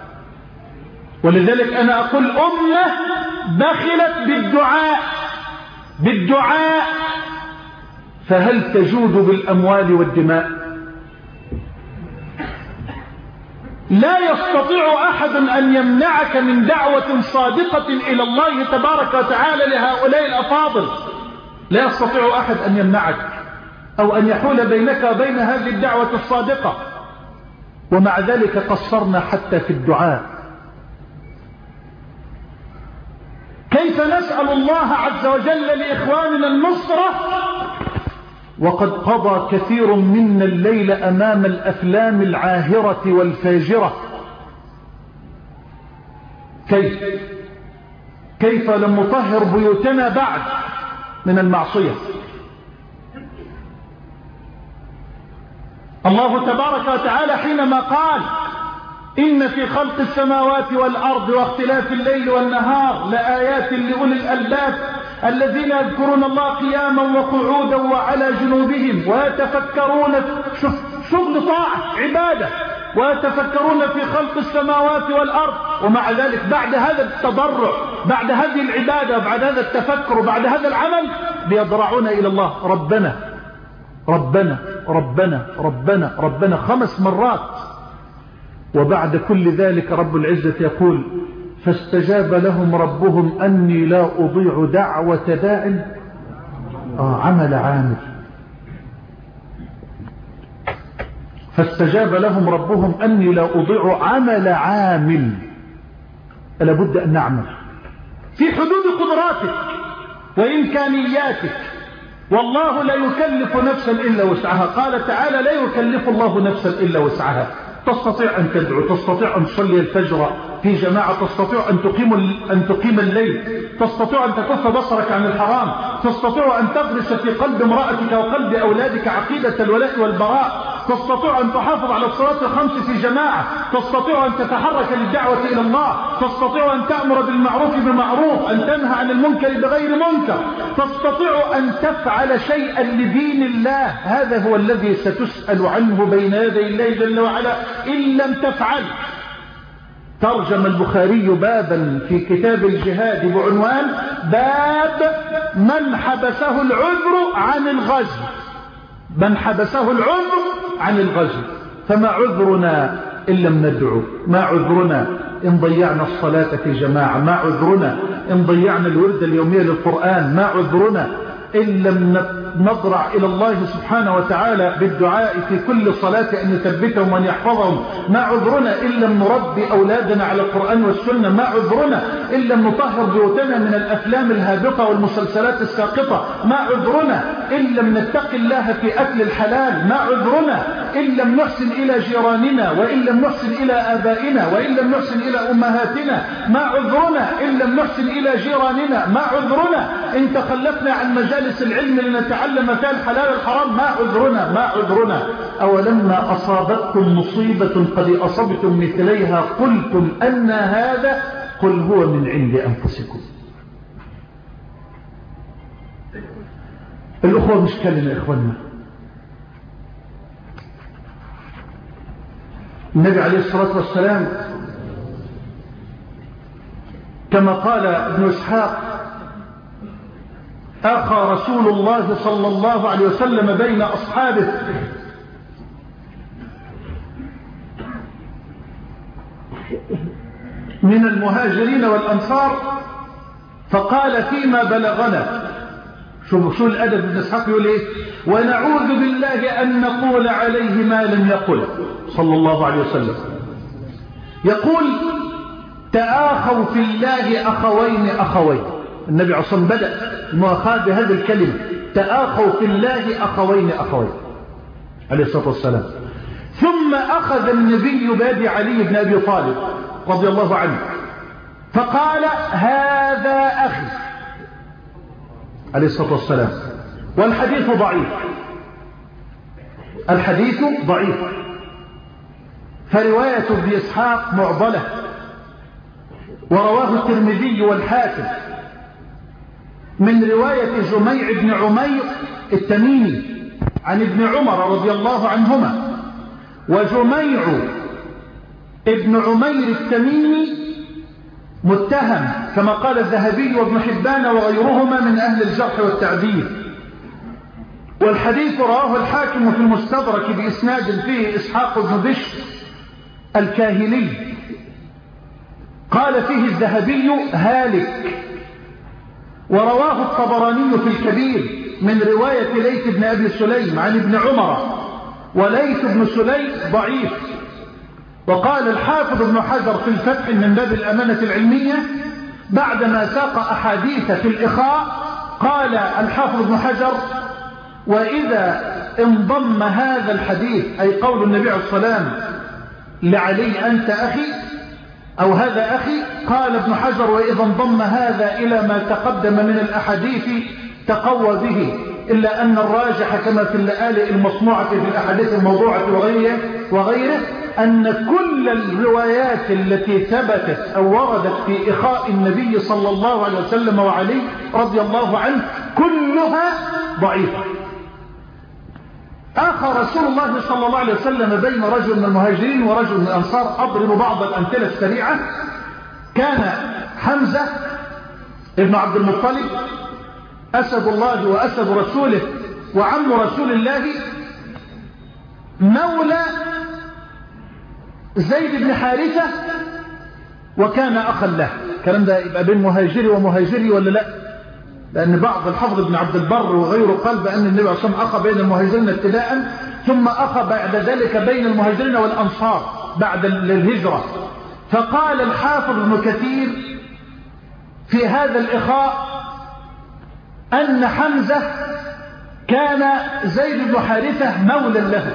ولذلك أنا أقول أمة بخلت بالدعاء بالدعاء فهل تجود بالأموال والدماء؟ لا يستطيع أحد أن يمنعك من دعوة صادقة إلى الله تبارك وتعالى لهؤلاء الأفاضل. لا يستطيع أحد أن يمنعك أو أن يحول بينك وبين هذه الدعوة الصادقة، ومع ذلك قصرنا حتى في الدعاء. كيف نسأل الله عز وجل لإخواننا النصرة وقد قضى كثير منا الليل أمام الأفلام العاهرة والفاجرة؟ كيف كيف لم نطهر بيوتنا بعد من المعصية؟ الله تبارك وتعالى حينما قال إن في خلق السماوات والأرض واختلاف الليل والنهار لآيات لأولي الألباب الذين يذكرون الله قياما وقعودا وعلى جنوبهم ويتفكرون في شغل طاعة عبادة ويتفكرون في خلق السماوات والأرض. ومع ذلك بعد هذا التضرع، بعد هذه العبادة، بعد هذا التفكر، بعد هذا العمل بيضرعون إلى الله ربنا ربنا ربنا ربنا ربنا خمس مرات. وبعد كل ذلك رب العزة يقول فاستجاب لهم ربهم أني لا أضيع دعوة داع آه عمل عامل. فاستجاب لهم ربهم أني لا أضيع عمل عامل. لابد أن نعمل في حدود قدراتك وإمكانياتك، والله لا يكلف نفسا إلا وسعها. قال تعالى لا يكلف الله نفسا إلا وسعها. تستطيع أن تدعو، تستطيع أن تصلي الفجر في جماعة، تستطيع أن تقيم أن تقيم الليل، تستطيع أن تكف بصرك عن الحرام، تستطيع أن تغرس في قلب امرأتك وقلب أولادك عقيدة الولاء والبراء، تستطيع أن تحافظ على الصلاة الخمس في جماعة، تستطيع أن تتحرك للدعوة إلى الله، تستطيع أن تأمر بالمعروف بمعروف، أن تنهى عن المنكر بغير منكر، تستطيع أن تفعل شيئا لدين الله. هذا هو الذي ستسأل عنه بين يدي الله جل وعلا إن لم تفعل. ترجم البخاري بابا في كتاب الجهاد بعنوان باب من حبسه العذر عن الغزو. من حبسه العذر عن الغزو. فما عذرنا إن لم ندعو؟ ما عذرنا إن ضيعنا الصلاة في جماعة؟ ما عذرنا إن ضيعنا الورد اليومي للقرآن؟ ما عذرنا إن لم نضرع إلى الله سبحانه وتعالى بالدعاء في كل صلاة أن يثبتهم وأن يحفظهم؟ ما عذرنا إن لم نربي أولادنا على القرآن والسنة؟ ما عذرنا إن لم نطهر بيوتنا من الأفلام الهابطة والمسلسلات الساقطة؟ ما عذرنا إن لم نتقي الله في أكل الحلال؟ ما عذرنا إن لم نحسن إلى جيراننا، وإن لم نحسن إلى آبائنا، وإن لم نحسن إلى أمهاتنا؟ ما عذرنا إن لم نحسن إلى جيراننا؟ ما عذرنا إن تخلفنا عن مجالس العلم لنتعلم فيها الحلال الحرام؟ ما عذرنا ما عذرنا أولما أصابتكم مصيبة قد أصبتم مثليها قلتم أن هذا؟ قل هو من عند أنفسكم. الأخوة مش كلمة يا إخواننا. النبي عليه الصلاة والسلام كما قال ابن إسحاق أخى رسول الله صلى الله عليه وسلم بين أصحابه من المهاجرين والأنصار فقال فيما بلغنا، شوف شو الأدب ابن إسحاق يقول إيه؟ ونعوذ بالله أن نقول عليه ما لم يقل صلى الله عليه وسلم. يقول تآخوا في الله أخوين أخوين. النبي عليه الصلاة والسلام بدأ المؤاخاة بهذه الكلمة، تآخوا في الله أخوين أخوين عليه الصلاة والسلام. ثم أخذ النبي بيد علي بن أبي طالب رضي الله عنه فقال هذا أخي عليه الصلاة والسلام. والحديث ضعيف، الحديث ضعيف، فرواية ابن إسحاق معضلة، ورواه الترمذي والحاكم من رواية جميع بن عمير التميمي عن ابن عمر رضي الله عنهما. وجميع ابن عمير التميمي متهم كما قال الذهبي وابن حبان وغيرهما من أهل الجرح والتعديل. والحديث رواه الحاكم في المستدرك بإسناد فيه إسحاق بن بشر الكاهلي قال فيه الذهبي هالك. ورواه الطبراني في الكبير من رواية ليث بن أبي سليم عن ابن عمر، وليث بن سليم ضعيف. وقال الحافظ ابن حجر في الفتح من باب الأمانة العلمية بعدما ساق أحاديث في الإخاء قال الحافظ ابن حجر وإذا انضم هذا الحديث أي قول النبي عليه الصلاة والسلام لعلي أنت أخي أو هذا أخي، قال ابن حجر وإذا انضم هذا إلى ما تقدم من الأحاديث تقوى به، إلا أن الراجح كما في اللآلئ المصنوعة في الأحاديث الموضوعة وغيره, وغيره أن كل الروايات التي ثبتت أو وردت في إخاء النبي صلى الله عليه وسلم وعلي رضي الله عنه كلها ضعيفة. آخى رسول الله صلى الله عليه وسلم بين رجل من المهاجرين ورجل من الأنصار. أضرب بعض الأمثلة السريعة. كان حمزة ابن عبد المطلب أسد الله وأسد رسوله وعم رسول الله مولى زيد بن حارثة وكان أخا له. الكلام ده يبقى بين مهاجري ومهاجري ولا لا؟ لأن بعض الحافظ ابن عبد البر وغيره قال بأن النبي عليه الصلاة والسلام أخى بين المهاجرين ابتداء ثم أخى بعد ذلك بين المهاجرين والأنصار بعد الهجرة. فقال الحافظ ابن كثير في هذا الإخاء أن حمزة كان زيد بن حارثة مولا له،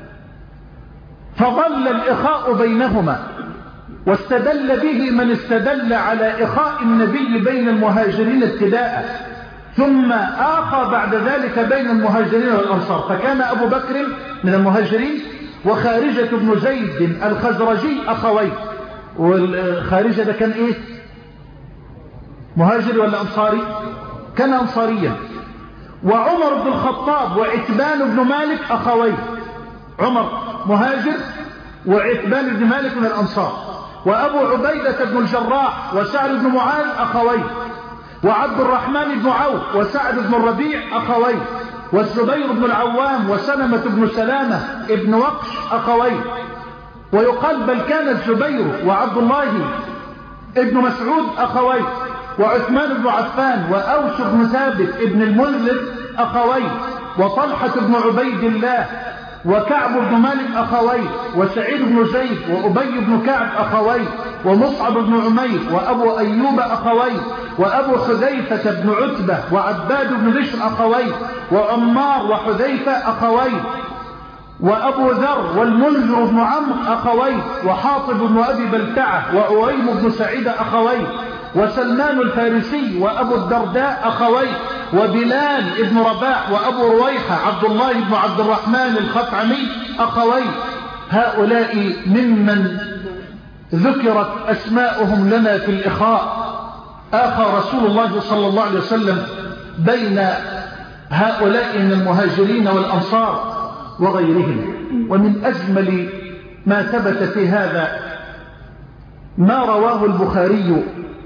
فظل الإخاء بينهما، واستدل به من استدل على إخاء النبي بين المهاجرين ابتداء ثم آخى بعد ذلك بين المهاجرين والأنصار. فكان أبو بكر من المهاجرين وخارجة بن زيد الخزرجي أخوين. والخارجة ده كان إيه؟ مهاجر ولا أنصاري؟ كان أنصاريا. وعمر بن الخطاب وعتبان بن مالك أخوين. عمر مهاجر وعتبان بن مالك من الأنصار. وأبو عبيدة بن الجراح وسعد بن معاذ أخوين. وعبد الرحمن بن عوف وسعد بن الربيع أخوين. والزبير بن العوام وسلمة بن سلامة ابن وقش أخوين. ويقال بل كان الزبير وعبد الله ابن مسعود أخوين. وعثمان بن عفان وأوس بن ثابت ابن المنذر أخوين. وطلحة بن عبيد الله وكعب بن مالك أخوين. وسعيد بن زيد وأبي بن كعب أخوين. ومصعب بن عمير وأبو أيوب أخوين. وأبو حذيفة بن عتبة وعباد بن بشر أخوين. وعمار وحذيفة أخوين. وأبو ذر والمنذر بن عمرو أخوين. وحاطب بن أبي بلتعة وأويم بن سعيد أخوين. وسلمان الفارسي وأبو الدرداء أخوين. وبلال بن رباح وأبو رويحة عبد الله بن عبد الرحمن الخثعمي أخوين. هؤلاء ممن ذكرت أسماؤهم لنا في الإخاء. آخى رسول الله صلى الله عليه وسلم بين هؤلاء من المهاجرين والأنصار وغيرهم. ومن أجمل ما ثبت في هذا ما رواه البخاري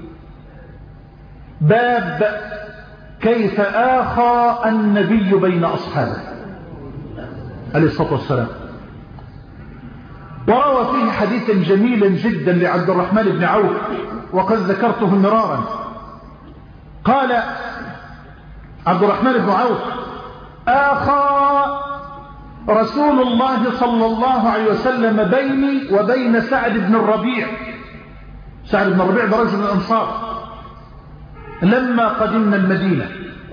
باب كيف آخى النبي بين أصحابه عليه الصلاة والسلام، وروى فيه حديثا جميلا جدا لعبد الرحمن بن عوف وقد ذكرته مرارا. قال عبد الرحمن بن عوف: آخى رسول الله صلى الله عليه وسلم بيني وبين سعد بن الربيع. سعد بن الربيع ده رجل من الأنصار لما قدمنا المدينة،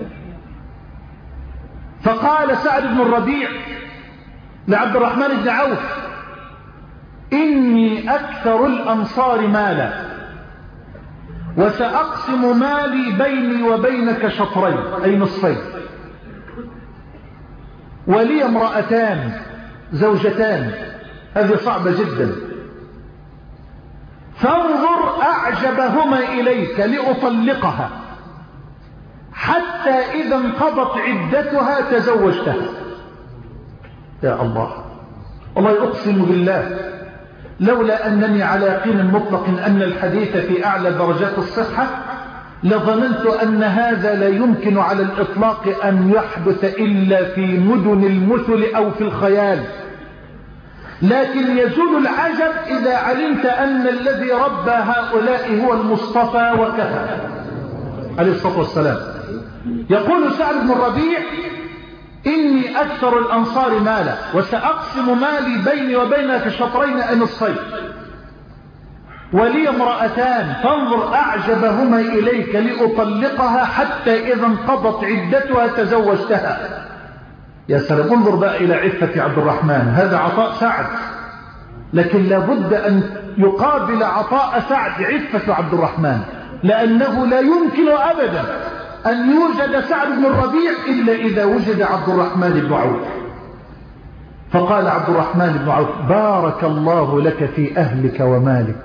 فقال سعد بن الربيع لعبد الرحمن بن عوف: إني أكثر الأنصار مالا وسأقسم مالي بيني وبينك شطرين أي نصفين، ولي امرأتان زوجتان، هذه صعبة جدا، فانظر أعجبهما إليك لأطلقها حتى إذا انقضت عدتها تزوجتها. يا الله، والله أقسم بالله لولا أنني على يقين مطلق أن الحديث في أعلى درجات الصحة لظننت أن هذا لا يمكن على الإطلاق أن يحدث إلا في مدن المثل أو في الخيال، لكن يزول العجب إذا علمت أن الذي ربى هؤلاء هو المصطفى وكفى عليه الصلاة والسلام. يقول سعد بن الربيع: إني أكثر الأنصار مالا وسأقسم مالي بيني وبينك شطرين أي نصفين، ولي امرأتان فانظر أعجبهما إليك لأطلقها حتى إذا انقضت عدتها تزوجتها. يا سلام، انظر بقى إلى عفة عبد الرحمن، هذا عطاء سعد، لكن لابد أن يقابل عطاء سعد عفة عبد الرحمن، لأنه لا يمكن أبدا أن يوجد سعد بن الربيع إلا إذا وجد عبد الرحمن بن عوف. فقال عبد الرحمن بن عوف: بارك الله لك في أهلك ومالك.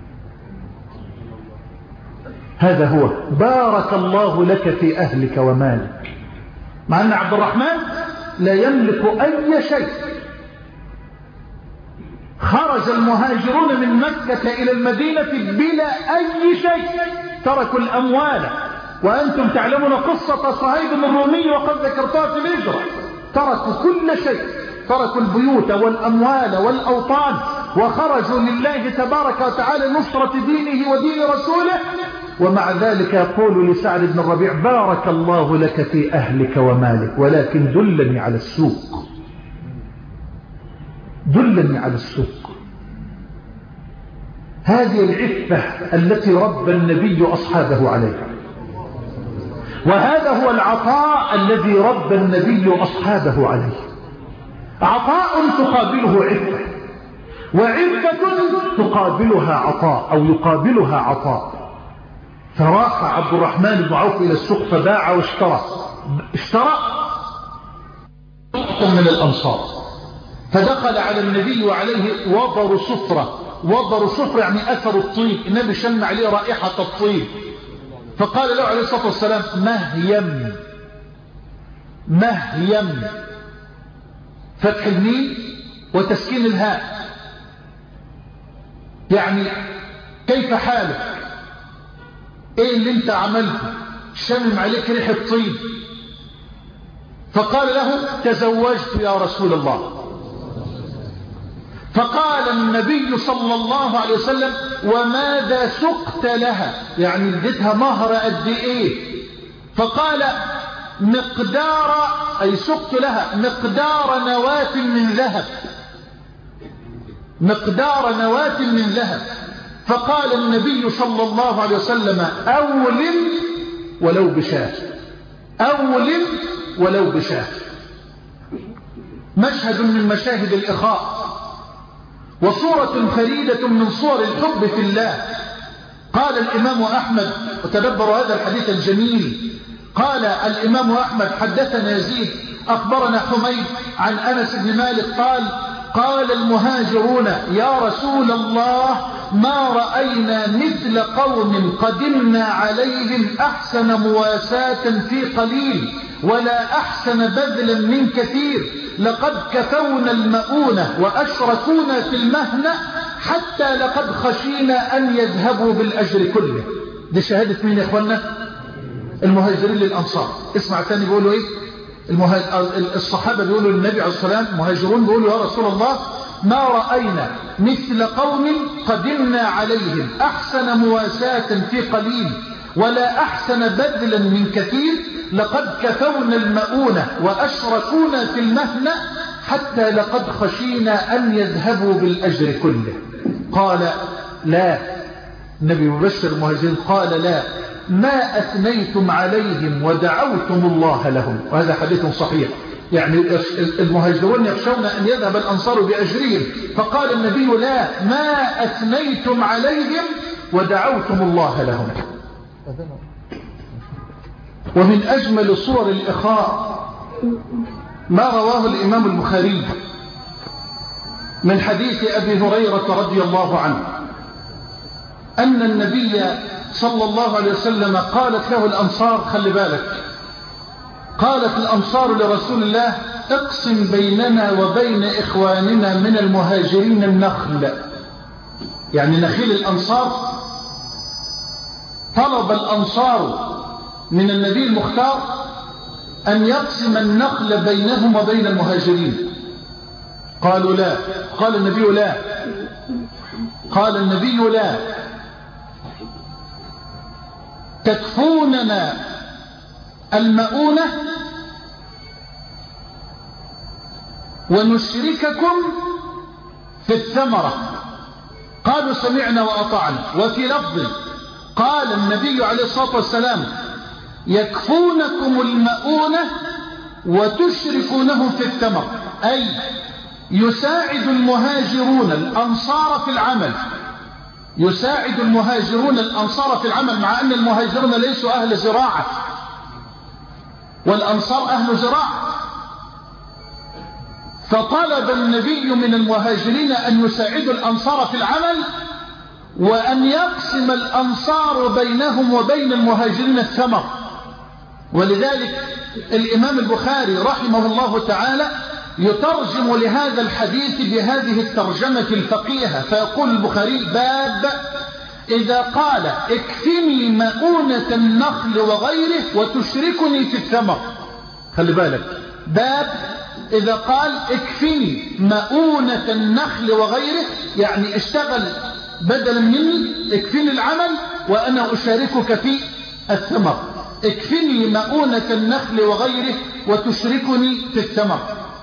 هذا هو، بارك الله لك في أهلك ومالك، مع أن عبد الرحمن لا يملك أي شيء. خرج المهاجرون من مكة إلى المدينة بلا أي شيء، تركوا الأموال، وأنتم تعلمون قصة صهيب الرومي وقد ذكرتها في الهجرة، تركوا كل شيء، تركوا البيوت والأموال والأوطان وخرجوا لله تبارك وتعالى نصرة دينه ودين رسوله، ومع ذلك يقول لسعد بن الربيع: بارك الله لك في أهلك ومالك، ولكن دلني على السوق، دلني على السوق. هذه العفة التي ربى النبي أصحابه عليها، وهذا هو العطاء الذي ربى النبي أصحابه عليه. عطاء تقابله عفة، وعفة تقابلها عطاء أو يقابلها عطاء. فراح عبد الرحمن بن عوف إلى السوق فباع واشترى، اشترى من الأنصار، فدخل على النبي وعليه وضر صفرة. وضر صفرة يعني أثر الطيب، النبي شم عليه رائحة الطيب، فقال له عليه الصلاة والسلام: مهيم مهيم، فتح الميم وتسكين الهاء، يعني كيف حالك، ايه اللي انت عملته، شمم عليك ريح الطيب. فقال له: تزوجت يا رسول الله. فقال النبي صلى الله عليه وسلم: وماذا سقت لها، يعني اديتها مهر قد ايه؟ فقال: مقدار، اي سقت لها مقدار نواة من ذهب، مقدار نواة من ذهب. فقال النبي صلى الله عليه وسلم: أولم ولو بشاه، أولم ولو بشاه. مشهد من مشاهد الإخاء وصورة فريدة من صور الحب في الله. قال الإمام أحمد، وتدبروا هذا الحديث الجميل، قال الإمام أحمد: حدثنا يزيد أخبرنا حميد عن أنس بن مالك قال: قال المهاجرون: يا رسول الله، ما رأينا مثل قوم قدمنا عليهم أحسن مواساة في قليل، ولا أحسن بذلا من كثير، لقد كفونا المؤونة وأشركونا في المهنة حتى لقد خشينا أن يذهبوا بالأجر كله. دي شهادة مين يا إخوانا؟ المهاجرين للأنصار. اسمع ثاني بيقولوا إيه؟ المهاج... الصحابة بيقولوا للنبي عليه الصلاة والسلام، المهاجرون بيقولوا يا رسول الله ما رأينا مثل قوم قدمنا عليهم أحسن مواساة في قليل ولا أحسن بذلا من كثير، لقد كفونا المؤونة وأشركونا في المهنة حتى لقد خشينا أن يذهبوا بالأجر كله. قال لا، النبي مبشر المهاجرين قال لا، ما أثنيتم عليهم ودعوتم الله لهم. وهذا حديث صحيح، يعني المهاجرون يخشون أن يذهب الأنصار بأجرهم، فقال النبي لا، ما أثنيتم عليهم ودعوتم الله لهم. ومن أجمل صور الإخاء ما رواه الإمام البخاري من حديث أبي هريرة رضي الله عنه أن النبي صلى الله عليه وسلم قالت له الأنصار، خلي بالك، قالت الأنصار لرسول الله اقسم بيننا وبين إخواننا من المهاجرين النخل، يعني نخيل الأنصار. طلب الأنصار من النبي المختار أن يقسم النخل بينهم وبين المهاجرين. قالوا لا، قال النبي لا، قال النبي لا، تكفوننا المؤونة ونشرككم في الثمرة. قالوا سمعنا وأطعنا. وفي لفظ قال النبي عليه الصلاة والسلام يكفونكم المؤونة وتشركونهم في الثمر، أي يساعد المهاجرون الأنصار في العمل، يساعد المهاجرون الأنصار في العمل، مع أن المهاجرون ليسوا أهل زراعة والأنصار أهل زراعة. فطلب النبي من المهاجرين أن يساعدوا الأنصار في العمل وأن يقسم الأنصار بينهم وبين المهاجرين الثمر. ولذلك الإمام البخاري رحمه الله تعالى يترجم لهذا الحديث بهذه الترجمة الفقيهة، فيقول البخاري باب إذا قال اكفني مؤونة النخل وغيره وتشركني في الثمر. خلي بالك، باب إذا قال اكفني مؤونة النخل وغيره، يعني اشتغل بدلا مني، اكفني العمل وأنا أشاركك في الثمر. اكفني مؤونة النخل وغيره وتشركني في الثمر.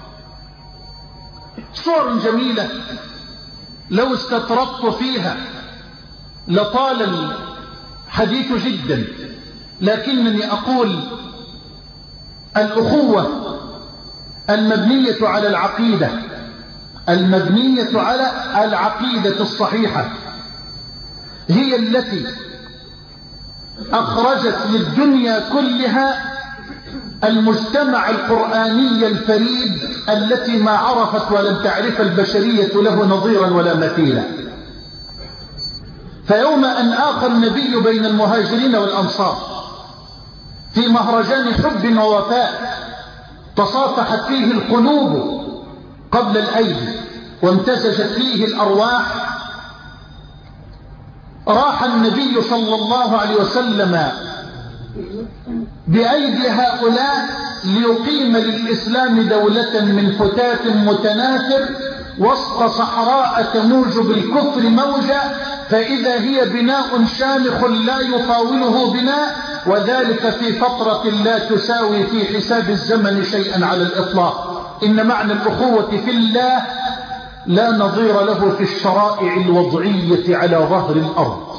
صور جميلة لو استطردت فيها لطال الحديث جدا، لكنني أقول الأخوة المبنية على العقيدة، المبنية على العقيدة الصحيحة هي التي أخرجت للدنيا كلها المجتمع القرآني الفريد التي ما عرفت ولم تعرف البشرية له نظيرا ولا مثيلا. فيوم أن آخى النبي بين المهاجرين والأنصار في مهرجان حب ووفاء تصافحت فيه القلوب قبل الأيدي وامتزجت فيه الأرواح، راح النبي صلى الله عليه وسلم بأيدي هؤلاء ليقيم للإسلام دولة من فتات متناثر وسط صحراء تموج بالكفر موجا، فإذا هي بناء شامخ لا يطاوله بناء، وذلك في فترة لا تساوي في حساب الزمن شيئا على الإطلاق. إن معنى الأخوة في الله لا نظير له في الشرائع الوضعية على ظهر الأرض،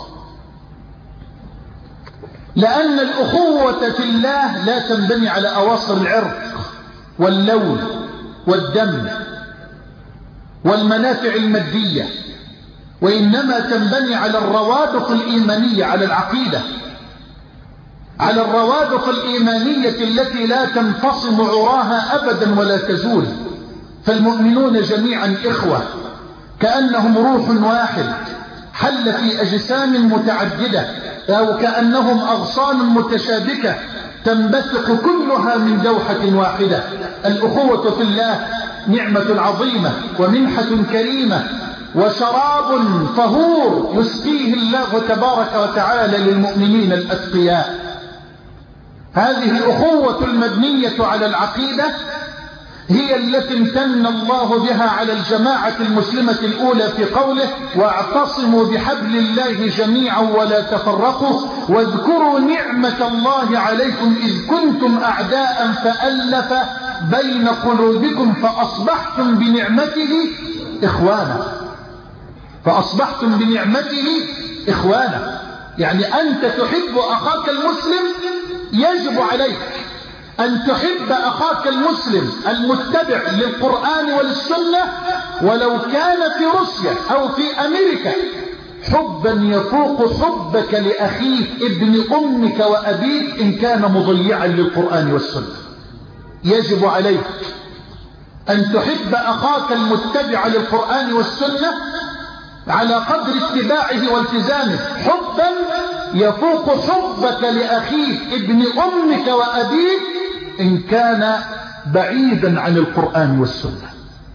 لأن الأخوة في الله لا تنبني على أواصر العرق واللون والدم والمنافع المادية، وإنما تنبني على الروابط الإيمانية، على العقيدة، على الروابط الإيمانية التي لا تنفصم عراها أبدا ولا تزول. فالمؤمنون جميعا إخوة كأنهم روح واحد حل في أجسام متعددة، أو كأنهم أغصان متشابكة تنبثق كلها من دوحة واحدة. الأخوة في الله نعمة عظيمة ومنحة كريمة وشراب طهور يسقيه الله تبارك وتعالى للمؤمنين الأتقياء. هذه الأخوة المبنية على العقيدة هي التي امتن الله بها على الجماعة المسلمة الأولى في قوله: واعتصموا بحبل الله جميعا ولا تفرقوا واذكروا نعمة الله عليكم إذ كنتم أعداء فألف بين قلوبكم فأصبحتم بنعمته إخوانا. فأصبحتم بنعمته إخوانا، يعني أنت تحب أخاك المسلم، يجب عليك أن تحب أخاك المسلم المتبع للقرآن وللسنة ولو كان في روسيا أو في أمريكا حبا يفوق حبك لأخيك ابن أمك وأبيك إن كان مضيعا للقرآن والسنة. يجب عليك أن تحب أخاك المتبع للقرآن والسنة على قدر اتباعه والتزامه حبا يفوق حبك لأخيك ابن أمك وأبيك إن كان بعيدا عن القرآن والسنة.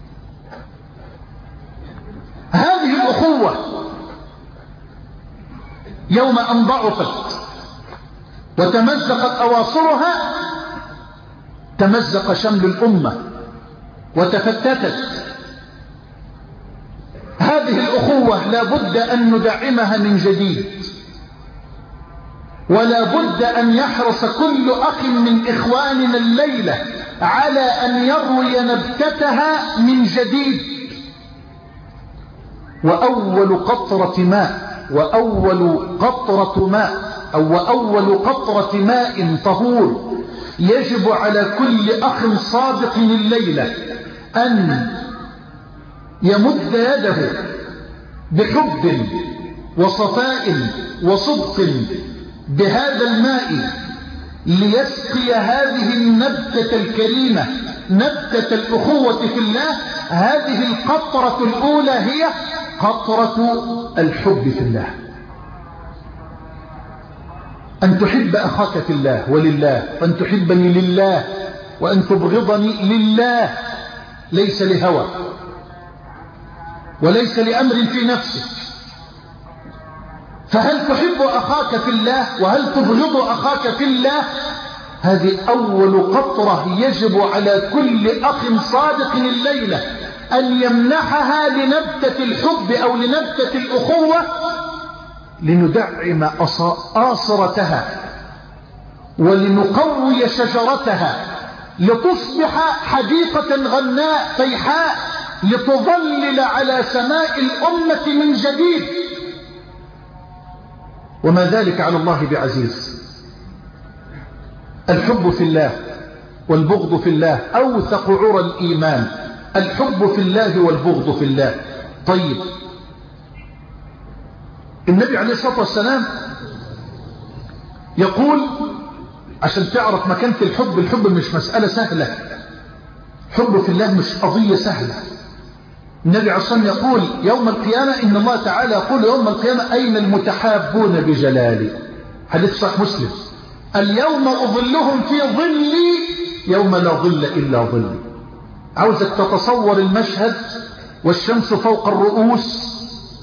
هذه الأخوة يوم أن ضعفت وتمزقت أواصرها تمزق شمل الأمة وتفتتت. هذه الأخوة لا بد أن ندعمها من جديد، ولا بد أن يحرص كل أخ من إخواننا الليلة على أن يروي نبتتها من جديد. وأول قطرة ماء وأول قطرة ماء أو وأول قطرة ماء طهور يجب على كل أخ صادق الليلة أن يمد يده بحب وصفاء وصدق بهذا الماء ليسقي هذه النبتة الكريمة، نبتة الأخوة في الله. هذه القطرة الأولى هي قطرة الحب في الله، أن تحب أخاك في الله ولله، وأن تحبني لله، وأن تبغضني لله، ليس لهوى وليس لأمر في نفسك. فهل تحب أخاك في الله وهل تبغض أخاك في الله؟ هذه أول قطرة يجب على كل أخ صادق الليلة أن يمنحها لنبتة الحب أو لنبتة الأخوة لندعم آصرتها ولنقوي شجرتها لتصبح حديقة غناء فيحاء لتظلل على سماء الأمة من جديد. وما ذلك على الله بعزيز. الحب في الله والبغض في الله أوثق عرى الإيمان. الحب في الله والبغض في الله. طيب، النبي عليه الصلاة والسلام يقول عشان تعرف مكانة الحب، الحب مش مسألة سهلة، حب في الله مش قضية سهلة. النبي عليه الصلاة والسلام يقول يوم القيامة إن الله تعالى يقول يوم القيامة أين المتحابون بجلالي؟ حديث صحيح مسلم. اليوم أظلهم في ظلي يوم لا ظل إلا ظلي. عاوزك تتصور المشهد، والشمس فوق الرؤوس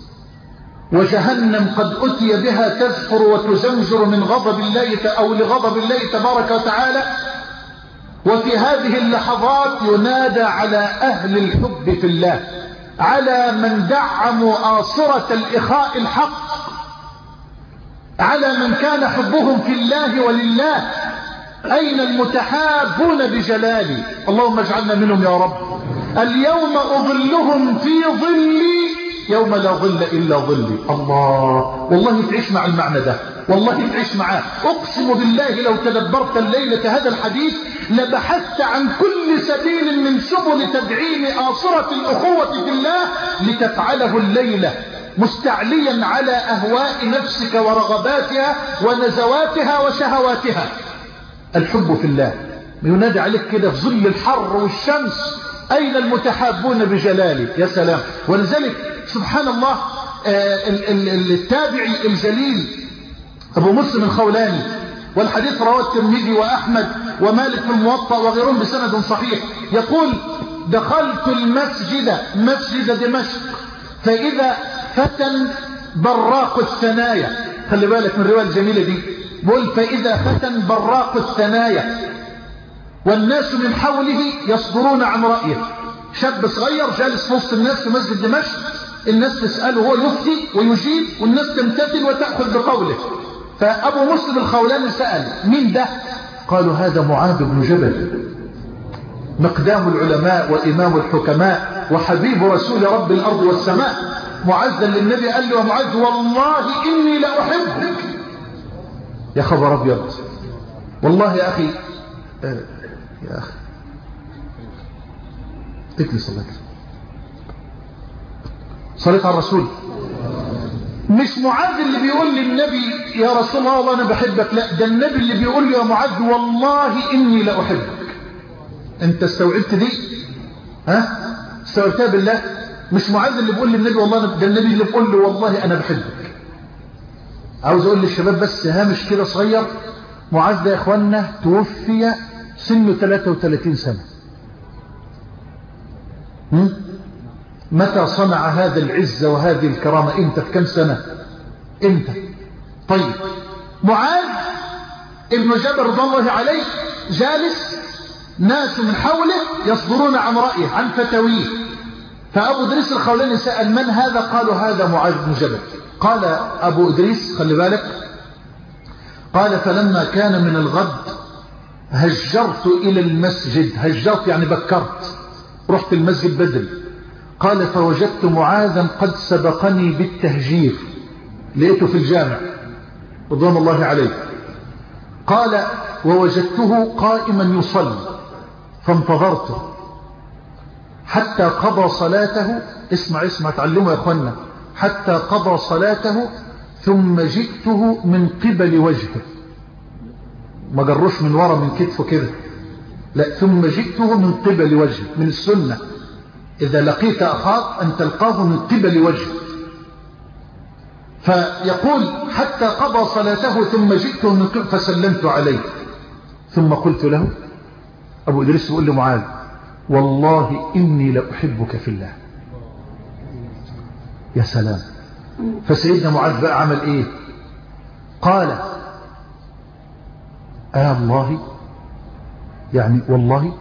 وجهنم قد أتي بها تزفر وتزمجر من غضب الله أو لغضب الله تبارك وتعالى. وفي هذه اللحظات ينادى على أهل الحب في الله، على من دعموا آصرة الإخاء الحق، على من كان حبهم في الله ولله. أين المتحابون بجلالي؟ اللهم اجعلنا منهم يا رب. اليوم أظلهم في ظلي يوم لا ظل إلا ظلي. الله، والله تعيش مع المعنى ده، والله تعيش معاه. أقسم بالله لو تدبرت الليلة هذا الحديث لبحثت عن كل سبيل من سبل تدعيم آصرة الأخوة في الله لتفعله الليلة، مستعليا على أهواء نفسك ورغباتها ونزواتها وشهواتها. الحب في الله ينادي عليك كده في ظل الحر والشمس، أين المتحابون بجلالي؟ يا سلام. ولذلك سبحان الله التابعي الجليل أبو مسلم الخولاني والحديث رواه الترمذي وأحمد ومالك في الموطأ وغيرهم بسند صحيح. يقول دخلت المسجد مسجد دمشق فإذا فتى براق الثنايا. خلي بالك من الرواية الجميلة دي، بقول فإذا فتى براق الثنايا والناس من حوله يصدرون عن رأيه. شاب صغير جالس في وسط الناس في مسجد دمشق، الناس تسأله هو يفتي ويجيب والناس تمتثل وتأخذ بقوله. فأبو مسلم الخولاني سأل مين ده؟ قالوا هذا معاذ بن جبل، مقدام العلماء وإمام الحكماء وحبيب رسول رب الأرض والسماء. معاذ للنبي قال له معاذ والله إني لأحبك. يا خبر أبيض، والله يا أخي آه يا أخي اجلس الله صليت على الرسول. مش معاذ اللي بيقول للنبي يا رسول الله والله أنا بحبك، لا ده النبي اللي بيقول له يا معاذ والله إني لأحبك. أنت استوعبت دي؟ ها؟ استوعبتها بالله؟ مش معاذ اللي بيقول للنبي والله، ده النبي اللي بيقول له والله أنا بحبك. عاوز أقول للشباب بس هامش كده صغير، معاذ ده يا إخواننا توفي سنه ثلاثة وثلاثين سنة. هم؟ متى صنع هذا العزة وهذه الكرامة؟ امتى؟ في كم سنة؟ امتى؟ طيب معاذ ابن جبل رضي الله عليه جالس، ناس من حوله يصدرون عن رأيه عن فتاويه. فأبو إدريس الخولاني سأل من هذا؟ قالوا هذا معاذ بن جبل. قال أبو إدريس خلي بالك، قال فلما كان من الغد هجرت إلى المسجد. هجرت يعني بكرت، رحت المسجد بدري. قال فوجدت معاذا قد سبقني بالتهجير، لقيته في الجامع رضوان الله عليه. قال ووجدته قائما يصلي فانتظرته حتى قضى صلاته. اسمع اسمع تعلموا يا اخوانا. حتى قضى صلاته ثم جئته من قبل وجهه، ما جروش من ورا من كتفه كده، لا، ثم جئته من قبل وجهه. من السنة إذا لقيت أخاك أن تلقاه من قبل وجهه. فيقول حتى قضى صلاته ثم جئته من قبل فسلمت عليه ثم قلت له. أبو إدريس يقول لمعاذ والله إني لأحبك في الله. يا سلام. فسيدنا معاذ بقى عمل إيه؟ قال آه الله، يعني والله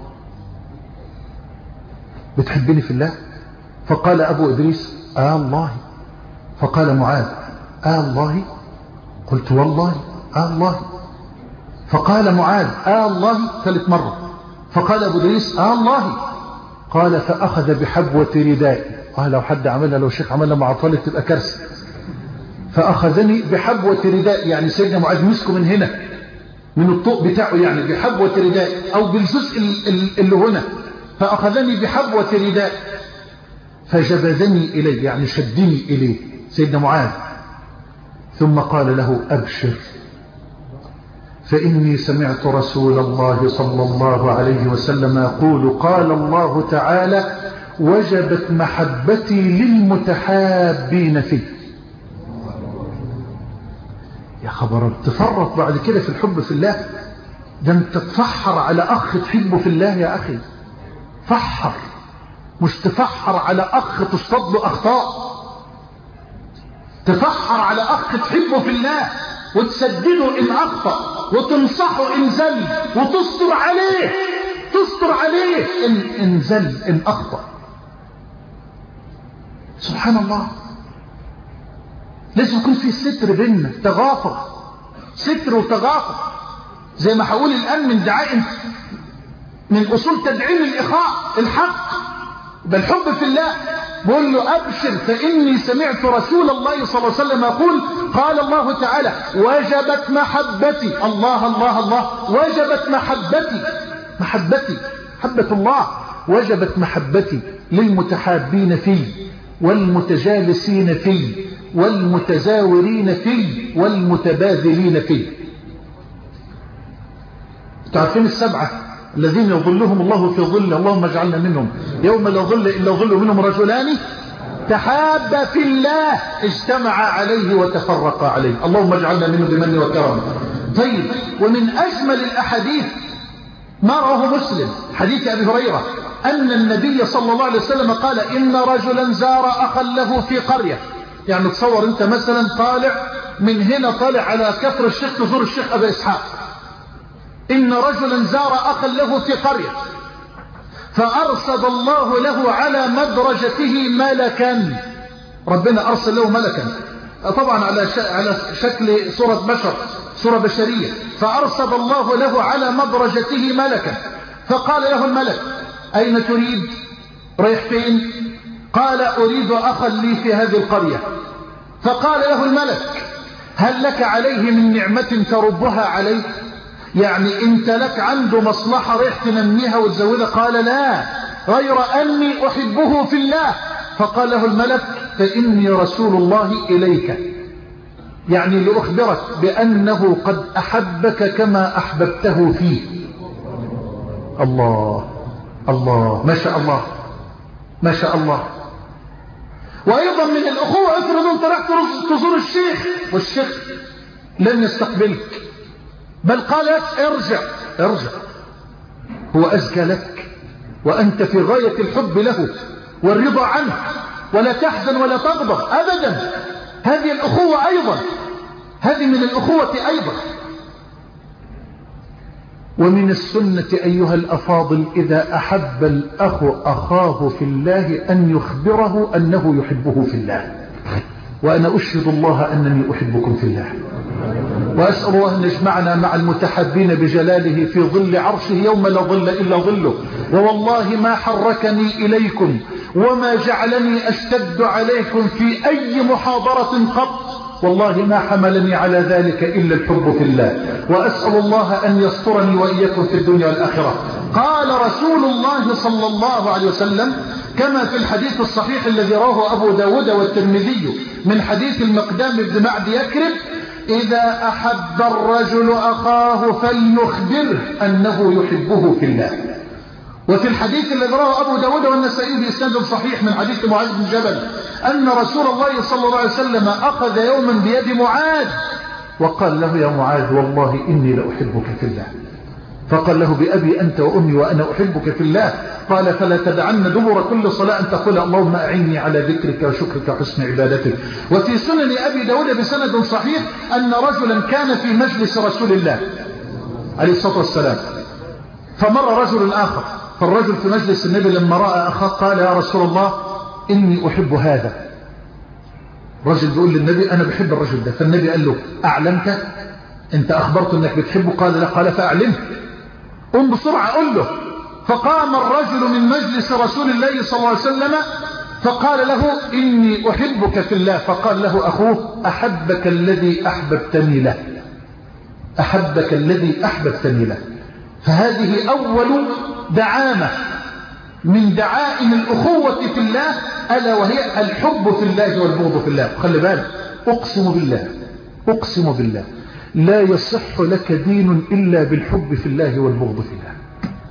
بتحبني في الله؟ فقال أبو إدريس آه الله. فقال معاذ آه الله. قلت والله آه الله. فقال معاذ آه الله ثالث مرة. فقال أبو إدريس آه الله. قال فأخذ بحبوة ردائي. آه لو حد عملها، لو شيخ عملها مع طالب تبقى كارثة. فأخذني بحبوة ردائي، يعني سيدنا معاذ مسكه من هنا من الطوق بتاعه، يعني بحبوة ردائي أو بالجزء اللي هنا. فأخذني بحبوة ردائي فجبذني إليه، يعني شدني إليه سيدنا معاذ. ثم قال له أبشر فإني سمعت رسول الله صلى الله عليه وسلم يقول قال الله تعالى وجبت محبتي للمتحابين فيه. يا خبر، تفرط بعد كده في الحب في الله؟ ده انت تفحر على أخ تحبه في الله يا أخي، فحر، مش تفحر على أخ تصطد له أخطاء. تفحر على أخ تحبه في الله وتسدده إن أخطأ وتنصحه إن زل وتستر عليه، تستر عليه إن, إن زل إن أخطأ. سبحان الله، لازم يكون في ستر بيننا، تغافر، ستر وتغافر. زي ما هقول الآن من دعائم من أصول تدعيم الإخاء الحق بالحب في الله. بقول له أبشر فإني سمعت رسول الله صلى الله عليه وسلم يقول قال الله تعالى وجبت محبتي. الله الله الله، وجبت محبتي، محبتي محبة الله، وجبت محبتي للمتحابين فيه والمتجالسين فيه والمتزاورين فيه والمتباذلين فيه. تعرفين السبعة الذين يظلهم الله في ظله، اللهم اجعلنا منهم، يوم لا ظل إلا ظل، منهم رجلان تحابا في الله اجتمعا عليه وتفرقا عليه. اللهم اجعلنا منهم بمن وكرم. طيب، ومن أجمل الأحاديث ما رواه مسلم حديث أبي هريرة أن النبي صلى الله عليه وسلم قال إن رجلا زار أخا له في قرية. يعني تصور أنت مثلا طالع من هنا، طالع على كفر الشيخ تزور الشيخ أبا إسحاق. إن رجلا زار أخا له في قرية فأرسل الله له على مدرجته ملكا. ربنا أرسل له ملكا، طبعا على على شكل صورة بشر، صورة بشرية. فأرسل الله له على مدرجته ملكا فقال له الملك أين تريد؟ رايح فين؟ قال أريد أخا لي في هذه القرية. فقال له الملك هل لك عليه من نعمة تربها عليه؟ يعني انت لك عنده مصلحة رايح تنميها وتزودها؟ قال لا، غير أني أحبه في الله. فقال له الملك فإني رسول الله إليك، يعني لأخبرك بأنه قد أحبك كما أحببته فيه. الله الله، ما شاء الله ما شاء الله. وأيضا من الأخوة، افرض أنت رحت تزور الشيخ والشيخ لم يستقبلك، بل قال ارجع ارجع، هو أزكى لك وأنت في غاية الحب له والرضا عنه، ولا تحزن ولا تغضب أبدا. هذه الأخوة أيضا، هذه من الأخوة أيضا. ومن السنة أيها الأفاضل إذا أحب الأخ أخاه في الله أن يخبره أنه يحبه في الله. وأنا أشهد الله أنني أحبكم في الله، وأسأل الله أن يجمعنا مع المتحبين بجلاله في ظل عرشه يوم لا ظل إلا ظله. ووالله ما حركني إليكم وما جعلني أشتد عليكم في أي محاضرة قط، والله ما حملني على ذلك إلا الحب في الله. وأسأل الله أن يسترني وإياكم في الدنيا والآخرة. قال رسول الله صلى الله عليه وسلم كما في الحديث الصحيح الذي رواه أبو داود والترمذي من حديث المقدام بن معد يكرب إذا أحب الرجل أخاه فليخبره أنه يحبه في الله. وفي الحديث الذي رواه أبو داود والنسائي بإسناد صحيح من حديث معاذ بن جبل أن رسول الله صلى الله عليه وسلم أخذ يوما بيد معاذ وقال له يا معاذ والله إني لأحبك في الله. فقال له بأبي أنت وأمي وأنا أحبك في الله. قال فلا تدعن دبر كل صلاة أن تقول اللهم أعني على ذكرك وشكرك وحسن عبادتك. وفي سنن أبي داود بسند صحيح أن رجلا كان في مجلس رسول الله عليه الصلاة والسلام، فمر رجل آخر، فالرجل في مجلس النبي لما رأى أخاه قال يا رسول الله إني أحب هذا. رجل بيقول للنبي أنا بحب الرجل ده. فالنبي قال له أعلمت؟ أنت أخبرت أنك بتحبه؟ قال لا. قال فأعلمه، قم بسرعة قل له. فقام الرجل من مجلس رسول الله صلى الله عليه وسلم فقال له إني أحبك في الله. فقال له أخوه أحبك الذي أحببتني له، أحبك الذي أحببتني له. فهذه أول دعامة من دعائم الأخوة في الله ألا وهي الحب في الله والبغض في الله. خلي بالك، أقسم بالله أقسم بالله لا يصح لك دين إلا بالحب في الله والبغض في الله.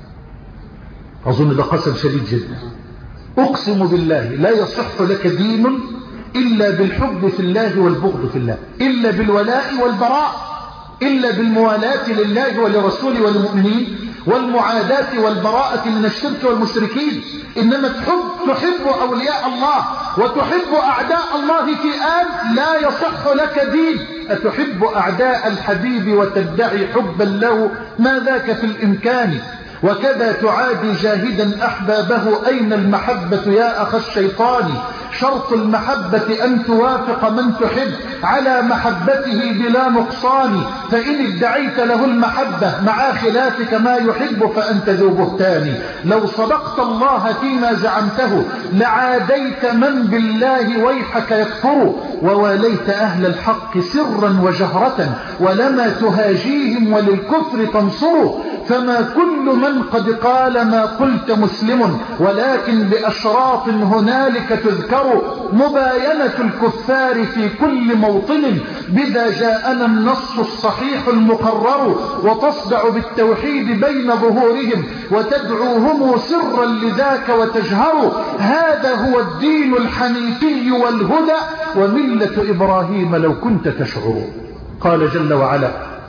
أظن ده قسم شديد جدا. أقسم بالله لا يصح لك دين إلا بالحب في الله والبغض في الله، إلا بالولاء والبراء، إلا بالموالاة لله ولرسوله والمؤمنين، والمعاداة والبراءة من الشرك والمشركين. إنما تحب تحب أولياء الله وتحب أعداء الله في آن لا يصح لك دين. أتحب أعداء الحبيب وتدعي حبا له؟ ما ذاك في الإمكان. وكذا تعادي جاهدا أحبابه. أين المحبة يا أخ الشيطان؟ شرط المحبة أن توافق من تحب على محبته بلا نقصان. فإن ادعيت له المحبة مع خلافك ما يحب فأنت ذو بهتان. لو صدقت الله فيما زعمته لعاديت من بالله ويحك يكفر، وواليت أهل الحق سرا وجهرة ولما تهاجيهم وللكفر تنصر. فما كل من قد قال ما قلت مسلم، ولكن بأشراط هنالك تذكر. مباينة الكفار في كل موطن بذا جاءنا النص الصحيح المقرر. وتصدع بالتوحيد بين ظهورهم وتدعوهم سرا لذاك وتجهر. هذا هو الدين الحنيفي والهدى وملة إبراهيم لو كنت تشعر. قال جل وعلا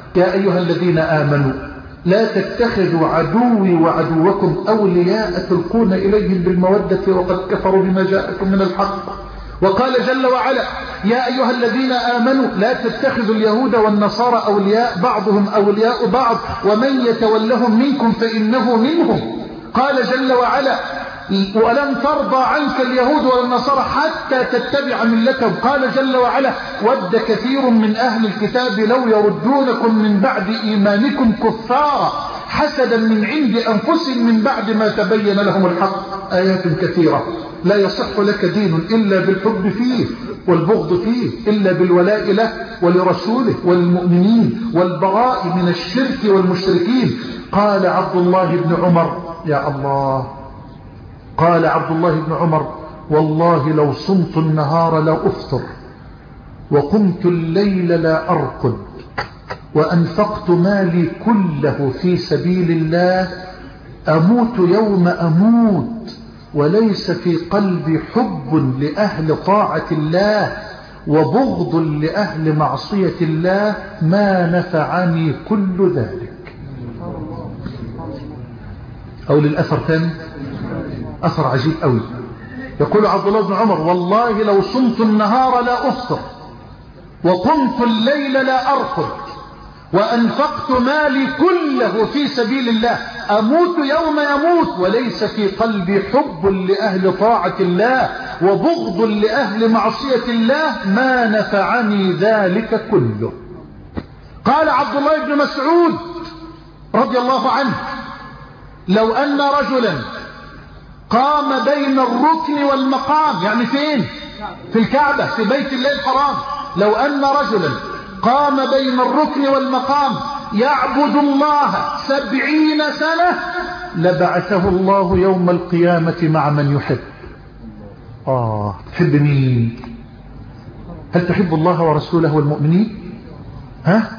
يا أيها الذين آمنوا لا تتخذوا عدوي وعدوكم أولياء تلقون إليهم بالمودة وقد كفروا بما جاءكم من الحق. وقال جل وعلا يا أيها الذين آمنوا لا تتخذوا اليهود والنصارى أولياء بعضهم أولياء بعض ومن يتولهم منكم فإنه منهم. قال جل وعلا ولن ترضى عنك اليهود والنصارى حتى تتبع ملتهم. قال جل وعلا ود كثير من أهل الكتاب لو يردونكم من بعد إيمانكم كفارا حسدا من عند أنفسهم من بعد ما تبين لهم الحق. آيات كثيرة. لا يصح لك دين إلا بالحب فيه والبغض فيه، إلا بالولاء له ولرسوله وللمؤمنين والبراء من الشرك والمشركين. قال عبد الله بن عمر يا الله قال عبد الله بن عمر والله لو صمت النهار لا أفطر وقمت الليل لا أرقد وأنفقت مالي كله في سبيل الله أموت يوم أموت وليس في قلبي حب لأهل طاعة الله وبغض لأهل معصية الله ما نفعني كل ذلك. أو للأثر ثاني أثر عجيب قوي. يقول عبد الله بن عمر والله لو صمت النهار لا أفطر وقمت الليل لا أرقد وأنفقت مالي كله في سبيل الله أموت يوم يموت وليس في قلبي حب لأهل طاعة الله وبغض لأهل معصية الله ما نفعني ذلك كله. قال عبد الله بن مسعود رضي الله عنه لو أن رجلا قام بين الركن والمقام، يعني فين؟ في الكعبة في بيت الله الحرام. لو أن رجلا قام بين الركن والمقام يعبد الله سبعين سنة لبعثه الله يوم القيامة مع من يحب. آه تحب مين؟ هل تحب الله ورسوله والمؤمنين؟ ها؟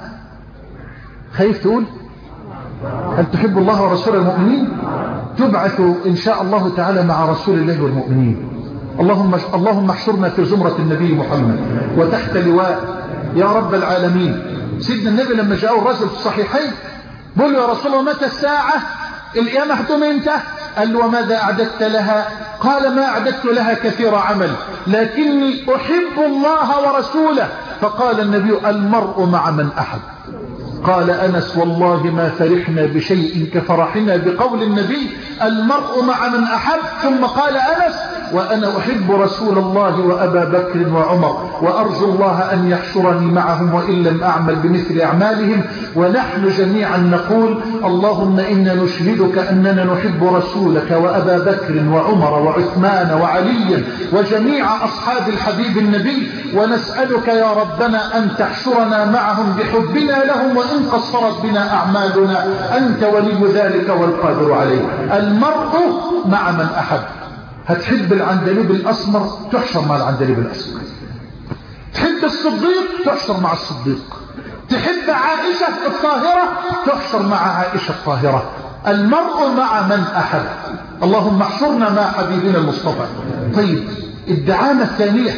خايف تقول؟ هل تحب الله ورسوله والمؤمنين؟ تبعث إن شاء الله تعالى مع رسول الله والمؤمنين. اللهم اللهم احشرنا في زمرة النبي محمد وتحت لواء يا رب العالمين. سيدنا النبي لما جاءه الرجل في الصحيحين قال له يا رسول الله متى الساعة؟ القيامة هتقوم امتى؟ قال له وماذا أعددت لها؟ قال ما أعددت لها كثير عمل لكني أحب الله ورسوله. فقال النبي المرء مع من أحب. قال أنس والله ما فرحنا بشيء كفرحنا بقول النبي المرء مع من أحب. ثم قال أنس وأنا أحب رسول الله وأبا بكر وعمر وأرجو الله أن يحشرني معهم وإن لم أعمل بمثل أعمالهم. ونحن جميعا نقول اللهم إنا نشهدك أننا نحب رسولك وأبا بكر وعمر وعثمان وعليا وجميع أصحاب الحبيب النبي ونسألك يا ربنا أن تحشرنا معهم بحبنا لهم وإن قصرت بنا أعمالنا أنت ولي ذلك والقادر عليه. المرء مع من أحب. هتحب العندليب الأسمر تحشر مع العندليب الأسمر. تحب الصديق تحشر مع الصديق. تحب عائشة الطاهرة تحشر مع عائشة الطاهرة. المرء مع من أحب. اللهم احشرنا مع حبيبنا المصطفى. طيب الدعامة الثانية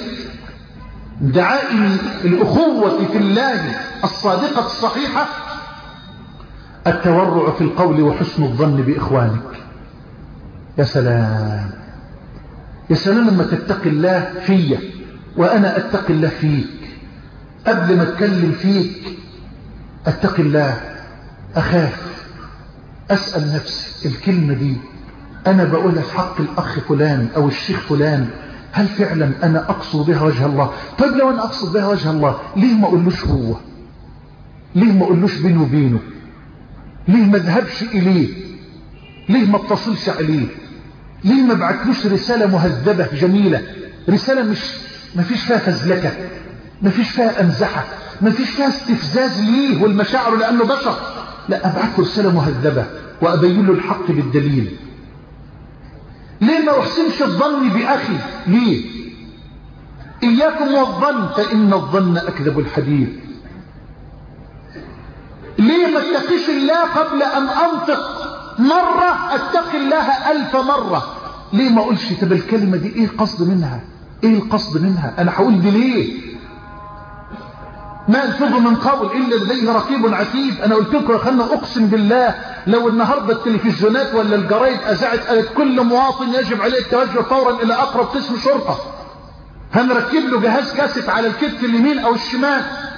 دعائم الأخوة في الله الصادقة الصحيحة التورع في القول وحسن الظن بإخوانك. يا سلام يا سلام لما تتقي الله فيا وأنا أتقي الله فيك. قبل ما أتكلم فيك أتقي الله أخاف أسأل نفسي الكلمة دي أنا بقولها في حق الأخ فلان أو الشيخ فلان هل فعلا أنا أقصد بها وجه الله؟ طيب لو أنا أقصد بها وجه الله ليه ما أقولوش هو؟ ليه ما أقولوش بينه وبينه؟ ليه ما ذهبش إليه؟ ليه ما اتصلش عليه؟ ليه ما بعتلوش رسالة مهذبة جميلة؟ رسالة مش ما فيش فيها فزلكة، ما فيش فيها أمزحة، ما فيش فيها استفزاز ليه والمشاعر لأنه بشر. لا أبعث رسالة مهذبة وأبين له الحق بالدليل. ليه ما أحسنش الظن بأخي؟ ليه؟ إياكم والظن فإن الظن أكذب الحديث. ليه ما اتقيش الله قبل أن أنطق مرة أتقي الله ألف مرة؟ ليه ما أقولش طب الكلمة دي إيه القصد منها؟ إيه القصد منها؟ أنا هقول دي ليه؟ ما يلفظ من قول إلا لديه رقيب عتيد. أنا قلت لكم يا أخوانا أقسم بالله لو النهاردة التلفزيونات ولا الجرايد أذاعت قالت كل مواطن يجب عليه التوجه فورا إلى أقرب قسم شرطة، هنركب له جهاز كاسيت على الكتف اليمين أو الشمال،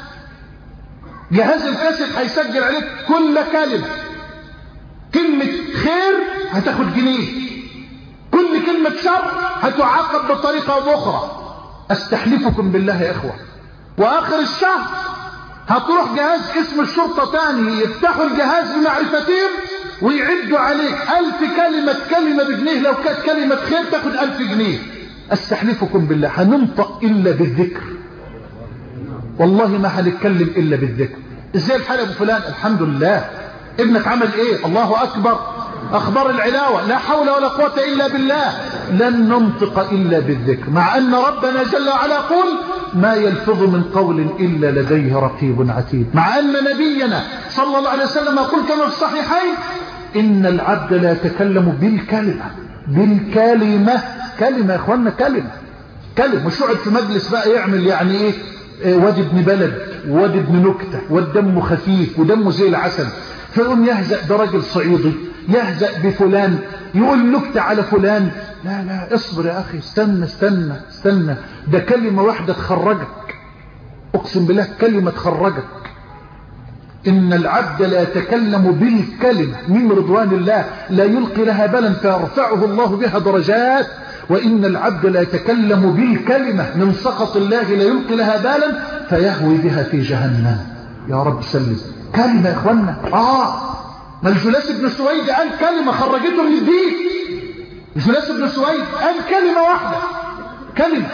جهاز الكاسيت هيسجل عليك كل كلمة. كلمة خير هتاخد جنيه، كل كلمة شر هتعاقب بطريقة أو أخرى. أستحلفكم بالله يا إخوة، وآخر الشهر هتروح جهاز اسم الشرطة تاني يفتحوا الجهاز بمعرفتهم ويعدوا عليك ألف كلمة، كلمة بجنيه، لو كانت كلمة خير تاخد ألف جنيه. أستحلفكم بالله هننطق إلا بالذكر، والله ما هنتكلم إلا بالذكر. إزاي الحال أبو فلان؟ الحمد لله. ابنك عمل إيه؟ الله أكبر. أخبار العلاوة، لا حول ولا قوة إلا بالله. لن ننطق إلا بالذكر، مع أن ربنا جل وعلا يقول ما يلفظ من قول إلا لديه رقيب عتيد، مع أن نبينا صلى الله عليه وسلم يقول كما في الصحيحين إن العبد لا يتكلم بالكلمة. بالكلمة، كلمة يا إخواننا، كلمة كلمة. مش يقعد في مجلس بقى يعمل يعني إيه واد ابن بلد واد ابن نكتة والدم خفيف ودمه زي العسل، فيقوم يهزأ برجل صعيدي، يهزأ بفلان، يقول نكتة على فلان. لا لا، اصبر يا أخي، استنى استنى استنى، ده كلمة واحدة تخرجك، أقسم بالله كلمة تخرجك. إن العبد لا يتكلم بالكلمة من رضوان الله لا يلقي لها بالا فيرفعه الله بها درجات، وإن العبد لا يتكلم بالكلمة من سخط الله لا يلقي لها بالا فيهوي بها في جهنم. يا رب سلم. كلمة يا إخوانا. آه ما الجلاس بن سويد قال كلمة خرجته من الدين. الجلاس بن سويد قال كلمة واحدة، كلمة،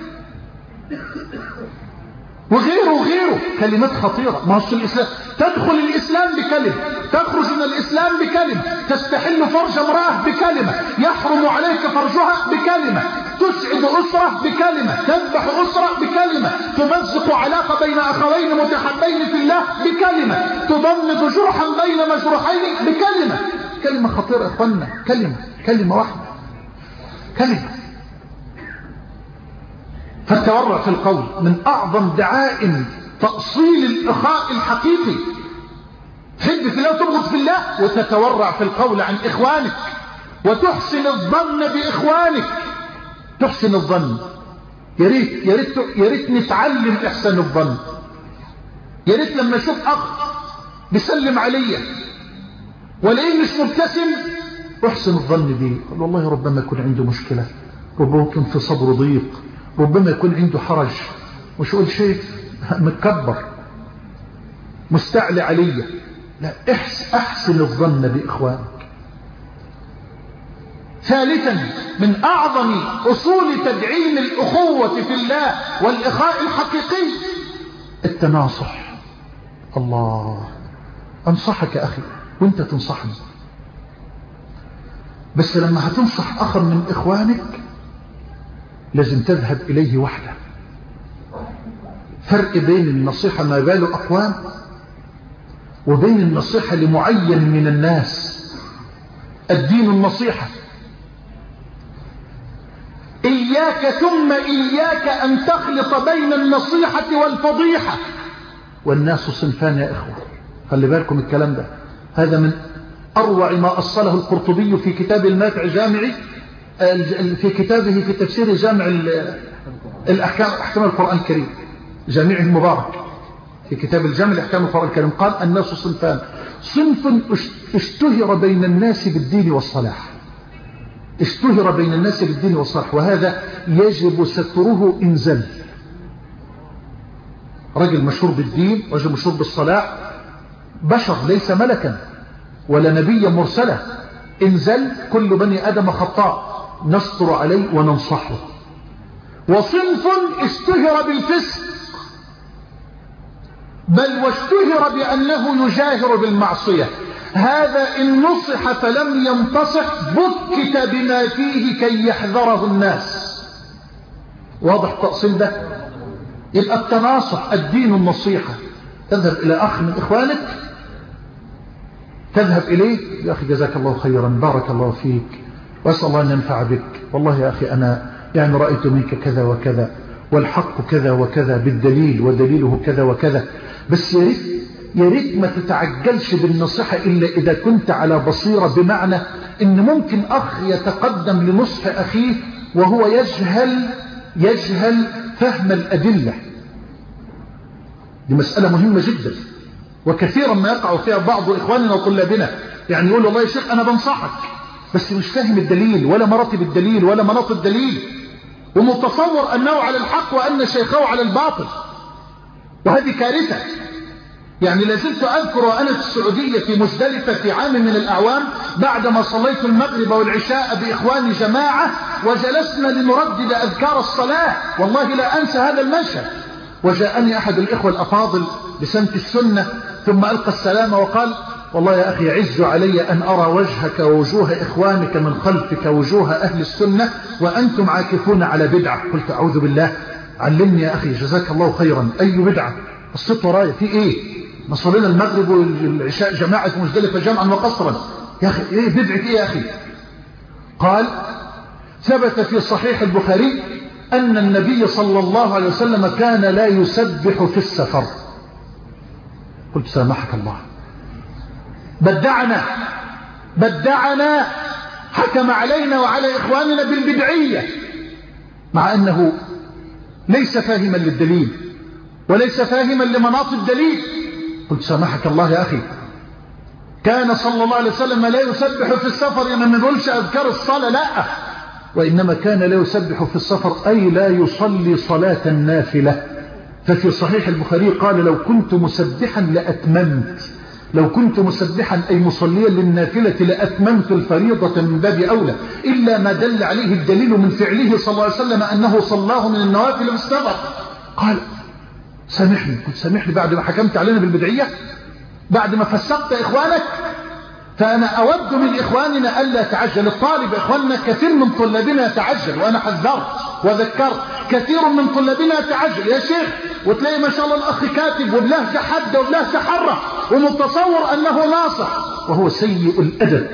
وغيره وغيره كلمات خطيرة. ما هو الإسلام تدخل الإسلام بكلمة، تخرج من الإسلام بكلمة، تستحل فرج امرأة بكلمة، يحرم عليك فرجها بكلمة، تسعد أسرة بكلمة، تذبح أسرة بكلمة، تمزق علاقة بين أخوين متحبين في الله بكلمة، تضمد جرحا بين مجروحين بكلمة. كلمة خطيرة يا أخوانا، كلمة، كلمة واحدة، كلمة. فالتورع في القول من أعظم دعائم تأصيل الإخاء الحقيقي. تحب في الله تبغض في الله، وتتورع في القول عن إخوانك، وتحسن الظن بإخوانك. تحسن الظن، يا ريت يا ريت يا ريت نتعلم إحسان الظن. يا ريت لما أشوف أخ بيسلم عليا ولاقيه مش مبتسم أحسن الظن بيه، قال والله ربما يكون عنده مشكلة، ربما يكون في صبر ضيق، ربما يكون عنده حرج، مش أقول شيء متكبر مستعلي علي. لا، أحسن الظن بإخوانك. ثالثا من أعظم أصول تدعيم الأخوة في الله والإخاء الحقيقي التناصح. الله، أنصحك يا أخي وانت تنصحني، بس لما هتنصح أخر من إخوانك لازم تذهب إليه وحده. فرق بين النصيحة ما بال أقوام وبين النصيحة لمعين من الناس. الدين النصيحة. إياك ثم إياك أن تخلط بين النصيحة والفضيحة. والناس صنفان يا إخوة، خلي بالكم الكلام ده، هذا من أروع ما أصله القرطبي في كتاب الماتع جامعي، في كتابه في تفسير جامع الأحكام، أحكام القرآن الكريم، جامعه المبارك، في كتاب الجامع الأحكام القرآن الكريم، قال الناس صنفان: صنف اشتهر بين الناس بالدين والصلاح، اشتهر بين الناس بالدين والصلاح، وهذا يجب ستره إن زل. رجل مشهور بالدين، رجل مشهور بالصلاح، بشر ليس ملكا ولا نبيا مرسلا، إن زل كل بني آدم خطاء، نستر عليه وننصحه. وصنف اشتهر بالفسق، بل واشتهر بأنه يجاهر بالمعصية، هذا إن نصح فلم ينتصح بكت بما فيه كي يحذره الناس. واضح التأصيل ده؟ يبقى التناصح، الدين النصيحة. تذهب إلى أخ من إخوانك، تذهب إليه: يا أخي جزاك الله خيرا، بارك الله فيك، وأسأل الله أن ينفع بك، والله يا أخي أنا يعني رأيت منك كذا وكذا، والحق كذا وكذا بالدليل ودليله كذا وكذا. بس يا ريت يا ريت ما تتعجلش بالنصيحة إلا إذا كنت على بصيرة، بمعنى إن ممكن أخ يتقدم لنصح أخيه وهو يجهل يجهل فهم الأدلة. دي مسألة مهمة جدا، وكثيرا ما يقع فيها بعض إخواننا وطلابنا، يعني يقول والله يا شيخ أنا بنصحك بس مش فاهم الدليل ولا مراتب الدليل ولا مناط الدليل، ومتصور أنه على الحق وأن شيخه على الباطل، وهذه كارثة. يعني لازلت أذكر وأنا في السعودية في مزدلفة في عام من الأعوام بعدما صليت المغرب والعشاء بإخواني جماعة وجلسنا لنردد أذكار الصلاة، والله لا أنسى هذا المشهد. وجاءني أحد الإخوة الأفاضل بسمت السنة ثم ألقى السلام وقال والله يا أخي يعز علي أن أرى وجهك ووجوه إخوانك من خلفك وجوه أهل السنة وأنتم عاكفون على بدعة. قلت أعوذ بالله، علمني يا أخي جزاك الله خيرا، أي بدعة؟ الصوت ورايا في إيه؟ نصلينا المغرب والعشاء جماعة مزدلفة جمعا وقصرا، يا أخي إيه بدعة إيه يا أخي؟ قال ثبت في صحيح البخاري أن النبي صلى الله عليه وسلم كان لا يسبح في السفر. قلت سامحك الله، بدعنا بدعنا حكم علينا وعلى إخواننا بالبدعية، مع أنه ليس فاهما للدليل وليس فاهما لمناط الدليل. قلت سامحك الله يا أخي، كان صلى الله عليه وسلم لا يسبح في السفر، يعني ما نقولش أذكار الصلاة لا، وإنما كان لا يسبح في السفر أي لا يصلي صلاة النافلة. ففي صحيح البخاري قال لو كنت مسبحا لأتممت، لو كنت مسبحا أي مصليا للنافلة لأتممت الفريضة من باب أولى، إلا ما دل عليه الدليل من فعله صلى الله عليه وسلم أنه صلاه من النوافل مستبق. قال سامحني. قلت سامحني بعد ما حكمت علينا بالبدعية، بعد ما فسقت إخوانك؟ فأنا أود من إخواننا ألا تعجل الطالب. إخواننا كثير من طلابنا يتعجل، وأنا حذرت وذكرت كثير من طلابنا يتعجل يا شيخ، وتلاقي ما شاء الله الأخ كاتب وبلهجة حادة وبلهجة حرة ومتصور أنه ناصح، وهو سيء الأدب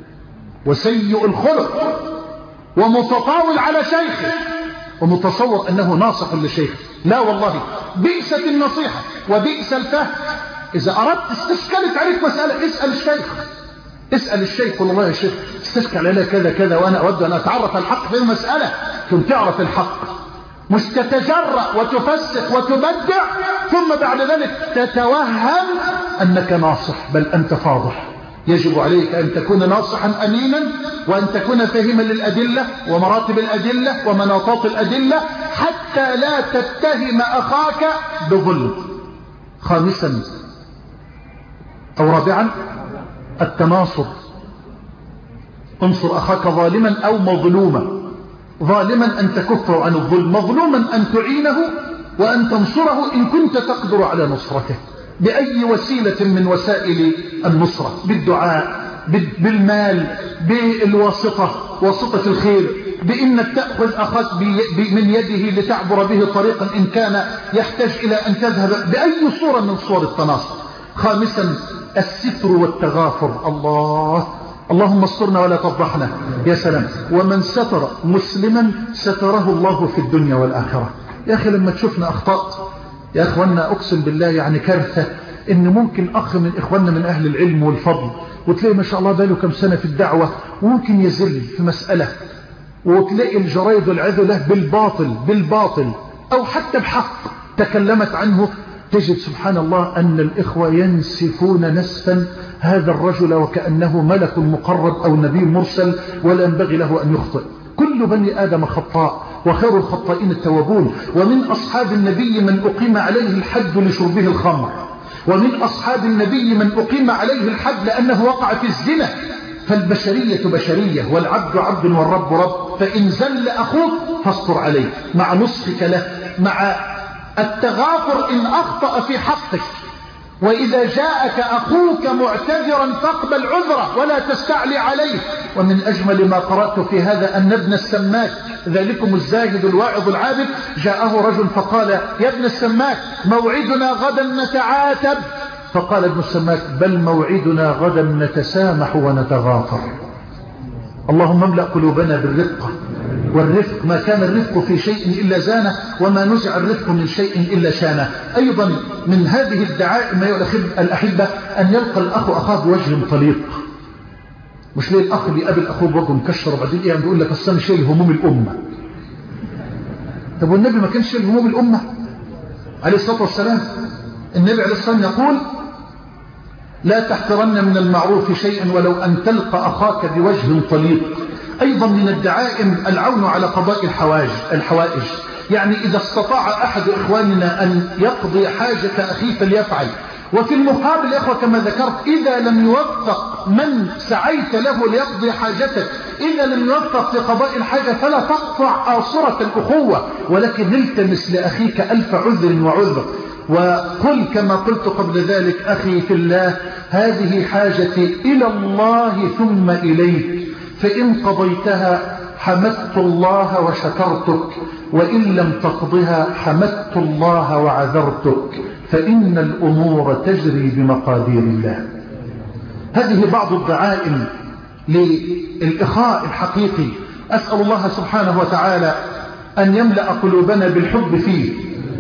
وسيء الخلق ومتطاول على شيخه ومتصور أنه ناصح لشيخه. لا والله، بئست النصيحة وبئس الفهم. إذا أردت استشكلت عليك مسألة اسأل الشيخ، اسأل الشيخ قل والله يا شيخ استشكل علينا كذا كذا وأنا أود أن أتعرف الحق في المسألة، ثم تعرف الحق، مش تتجرأ وتفسق وتبدع ثم بعد ذلك تتوهم أنك ناصح، بل أنت فاضح. يجب عليك أن تكون ناصحا أمينا، وأن تكون فاهما للأدلة ومراتب الأدلة ومناطات الأدلة، حتى لا تتهم أخاك بظلم. خامسا أو رابعا التناصر. انصر أخاك ظالما أو مظلوما، ظالما أن تكفه عن الظلم، مظلوما أن تعينه وأن تنصره إن كنت تقدر على نصرته بأي وسيلة من وسائل النصرة، بالدعاء، بالمال، بالواسطة، واسطة الخير، بإنك تأخذ أخاك من يده لتعبر به طريقا إن كان يحتاج إلى أن تذهب، بأي صورة من صور التناصر. خامسا الستر والتغافر. الله اللهم استرنا ولا تفضحنا. يا سلام، ومن ستر مسلما ستره الله في الدنيا والآخرة. يا أخي لما تشوفنا أخطاء يا أخوانا أقسم بالله يعني كارثة، إن ممكن أخ من إخواننا من أهل العلم والفضل وتلاقي ما شاء الله باله كم سنة في الدعوة وممكن يزل في مسألة، وتلاقي الجرايد والعذلة بالباطل بالباطل أو حتى بحق تكلمت عنه، تجد سبحان الله أن الإخوة ينسفون نسفا هذا الرجل وكأنه ملك مقرب أو نبي مرسل ولا ينبغي له أن يخطئ. كل بني آدم خطاء وخير الخطائين التوابون. ومن أصحاب النبي من أقيم عليه الحد لشربه الخمر، ومن أصحاب النبي من أقيم عليه الحد لأنه وقع في الزنا. فالبشرية بشرية والعبد عبد والرب رب، فإن زل أخوك فاصبر عليه مع نصحك له، مع التغافر إن أخطأ في حقك. وإذا جاءك أخوك معتذرا فاقبل عذره ولا تستعلي عليه. ومن أجمل ما قرأت في هذا أن ابن السماك ذلكم الزاهد الواعظ العابد جاءه رجل فقال يا ابن السماك موعدنا غدا نتعاتب، فقال ابن السماك بل موعدنا غدا نتسامح ونتغافر. اللهم املأ قلوبنا بالرقة والرفق، ما كان الرفق في شيء إلا زانه، وما نزع الرفق من شيء إلا شانه. أيضا من هذه الدعائم أيها الأحبة أن يلقى الأخ أخاه بوجه طليق. مش ليه الأخ بيقابل أخوه بوجه مكشر وبعدين إيه بيقول لك أصلا شيل هموم الأمة. طب والنبي ما كانش شيل هموم الأمة عليه الصلاة والسلام؟ النبي عليه الصلاة والسلام يقول لا تحقرن من المعروف شيئا ولو أن تلقى أخاك بوجه طليق. أيضا من الدعائم العون على قضاء الحوائج الحوائج يعني إذا استطاع أحد إخواننا أن يقضي حاجة أخيه فليفعل. وفي المقابل يا أخوة كما ذكرت إذا لم يوفق من سعيت له ليقضي حاجتك، إذا لم يوفق في قضاء الحاجة فلا تقطع آصرة الأخوة، ولكن التمس لأخيك ألف عذر وعذر، وقل كما قلت قبل ذلك أخي في الله هذه حاجتي إلى الله ثم إليك، فإن قضيتها حمدت الله وشكرتك، وإن لم تقضها حمدت الله وعذرتك، فإن الأمور تجري بمقادير الله. هذه بعض الدعائم للإخاء الحقيقي. أسأل الله سبحانه وتعالى أن يملأ قلوبنا بالحب فيه،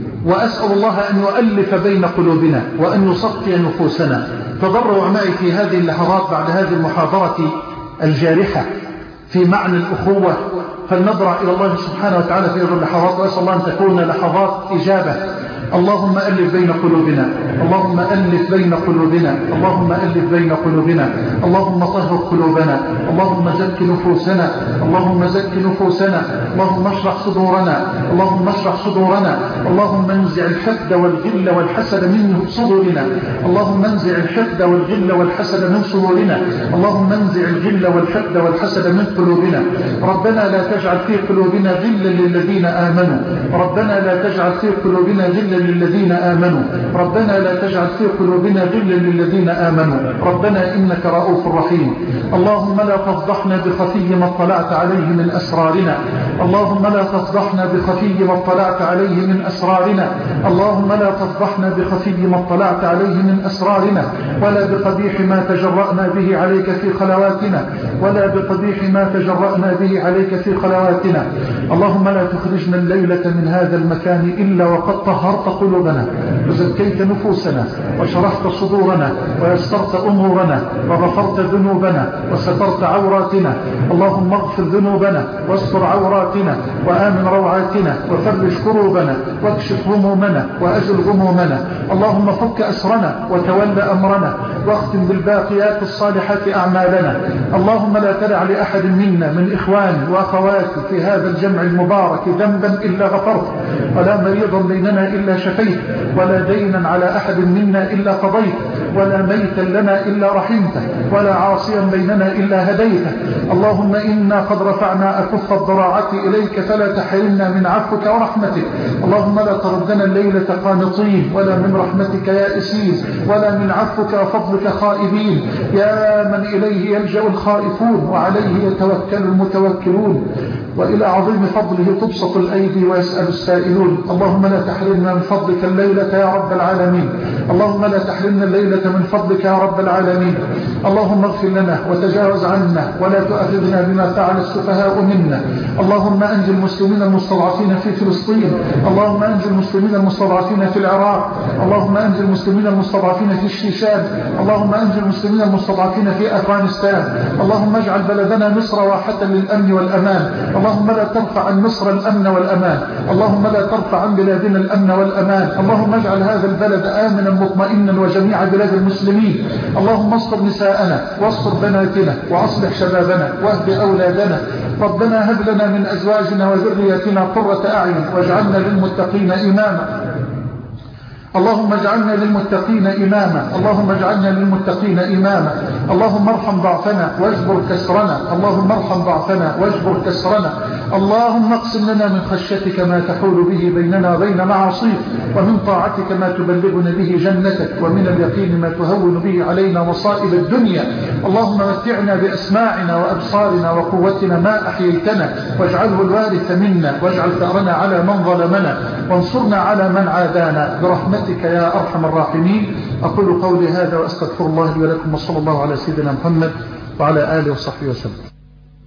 وأسأل الله أن يؤلف بين قلوبنا وأن يصفي نفوسنا. تضرع معي في هذه اللحظات بعد هذه المحاضرة الجارحة في معنى الأخوة، فلنضرع إلى الله سبحانه وتعالى في هذه اللحظات، وأسأل الله أن تكون لحظات إجابة. اللهم ألف بين قلوبنا، اللهم ألف بين قلوبنا، اللهم ألف بين قلوبنا، اللهم طهر قلوبنا، اللهم زك نفوسنا، اللهم زك نفوسنا، اللهم اشرح صدورنا، اللهم اشرح صدورنا، اللهم انزع الحقد والغل والحسد من صدورنا، اللهم انزع الحقد والغل والحسد من صدورنا، اللهم انزع الغل والحقد والحسد من قلوبنا. ربنا لا تجعل في قلوبنا غلا للذين آمنوا، ربنا لا تجعل في قلوبنا غلا للذين آمنوا، ربنا لا تجعل في قلوبنا غلا للذين آمنوا، ربنا إنك رؤوف رحيم. اللهم لا تفضحنا بخفي ما اطلعت عليه من أسرارنا، اللهم لا تفضحنا بخفي ما اطلعت عليه من أسرارنا، اللهم لا تفضحنا بخفي ما اطلعت عليه من أسرارنا، ولا بقبيح ما تجرأنا به عليك في خلواتنا، ولا بقبيح ما تجرأنا به عليك في خلواتنا. اللهم لا تخرجنا الليلة من هذا المكان إلا وقد طهرت قلوبنا وزكيت نفوسنا وشرحت صدورنا ويسرت أمورنا وغفرت ذنوبنا وسترت عوراتنا. اللهم اغفر ذنوبنا واستر عوراتنا وآمن روعاتنا وفرج كروبنا واكشف همومنا وأجل غمومنا. اللهم فك أسرنا وتولى أمرنا واختم بالباقيات الصالحات أعمالنا. اللهم لا تدع لأحد منا من إخواني وأخواتي في هذا الجمع المبارك ذنبا إلا غفرت، ولا مريضا بيننا إلا شفيت، ولا دينا على أحد منا إلا قضيت، ولا ميتا لنا إلا رحمته، ولا عاصيا بيننا إلا هديته. اللهم إنا قد رفعنا أكف الضراعة إليك فلا تحرمنا من عفوك ورحمتك. اللهم لا تردنا الليلة قانطين، ولا من رحمتك يائسين، ولا من عفوك وفضلك خائبين، يا من إليه يلجأ الخائفون وعليه يتوكل المتوكلون، وإلى عظيم فضله تبسط الأيدي ويسأل السائلون. اللهم لا تحرمنا من فضلك الليلة يا رب العالمين، اللهم لا تحرمنا الليلة من فضلك يا رب العالمين. اللهم اغفر لنا وتجاوز عنا ولا تؤاخذنا بما فعل السفهاء منا. اللهم أنجي المسلمين المستضعفين في فلسطين، اللهم أنجي المسلمين المستضعفين في العراق، اللهم أنجي المسلمين المستضعفين في الشيشان، اللهم أنجي المسلمين المستضعفين في أفغانستان. اللهم اجعل بلدنا مصر واحة للأمن والأمان. اللهم لا ترفع عن مصر الأمن والأمان، اللهم لا ترفع عن بلادنا الأمن والأمان. اللهم اجعل هذا البلد آمنا مطمئنا وجميع بلاد المسلمين. اللهم استر نساءنا واستر بناتنا وأصلح شبابنا واهد أولادنا. ربنا هب لنا من أزواجنا وذرياتنا قرة أعين واجعلنا للمتقين إماما. اللهم اجعلنا للمتقين إماما، اللهم اجعلنا للمتقين إماما. اللهم ارحم ضعفنا واجبر كسرنا، اللهم ارحم ضعفنا واجبر كسرنا. اللهم اقسم لنا من خشيتك ما تحول به بيننا وبين معاصيك، ومن طاعتك ما تبلغنا به جنتك، ومن اليقين ما تهون به علينا مصائب الدنيا. اللهم متعنا بأسماعنا وأبصارنا وقوتنا ما أحييتنا، واجعله الوارث منا، واجعل ثأرنا على من ظلمنا، وانصرنا على من عادانا برحمتك يا أرحم الراحمين. أقول قولي هذا وأستغفر الله لي ولكم، وصلى الله على سيدنا محمد وعلى آله وصحبه وسلم.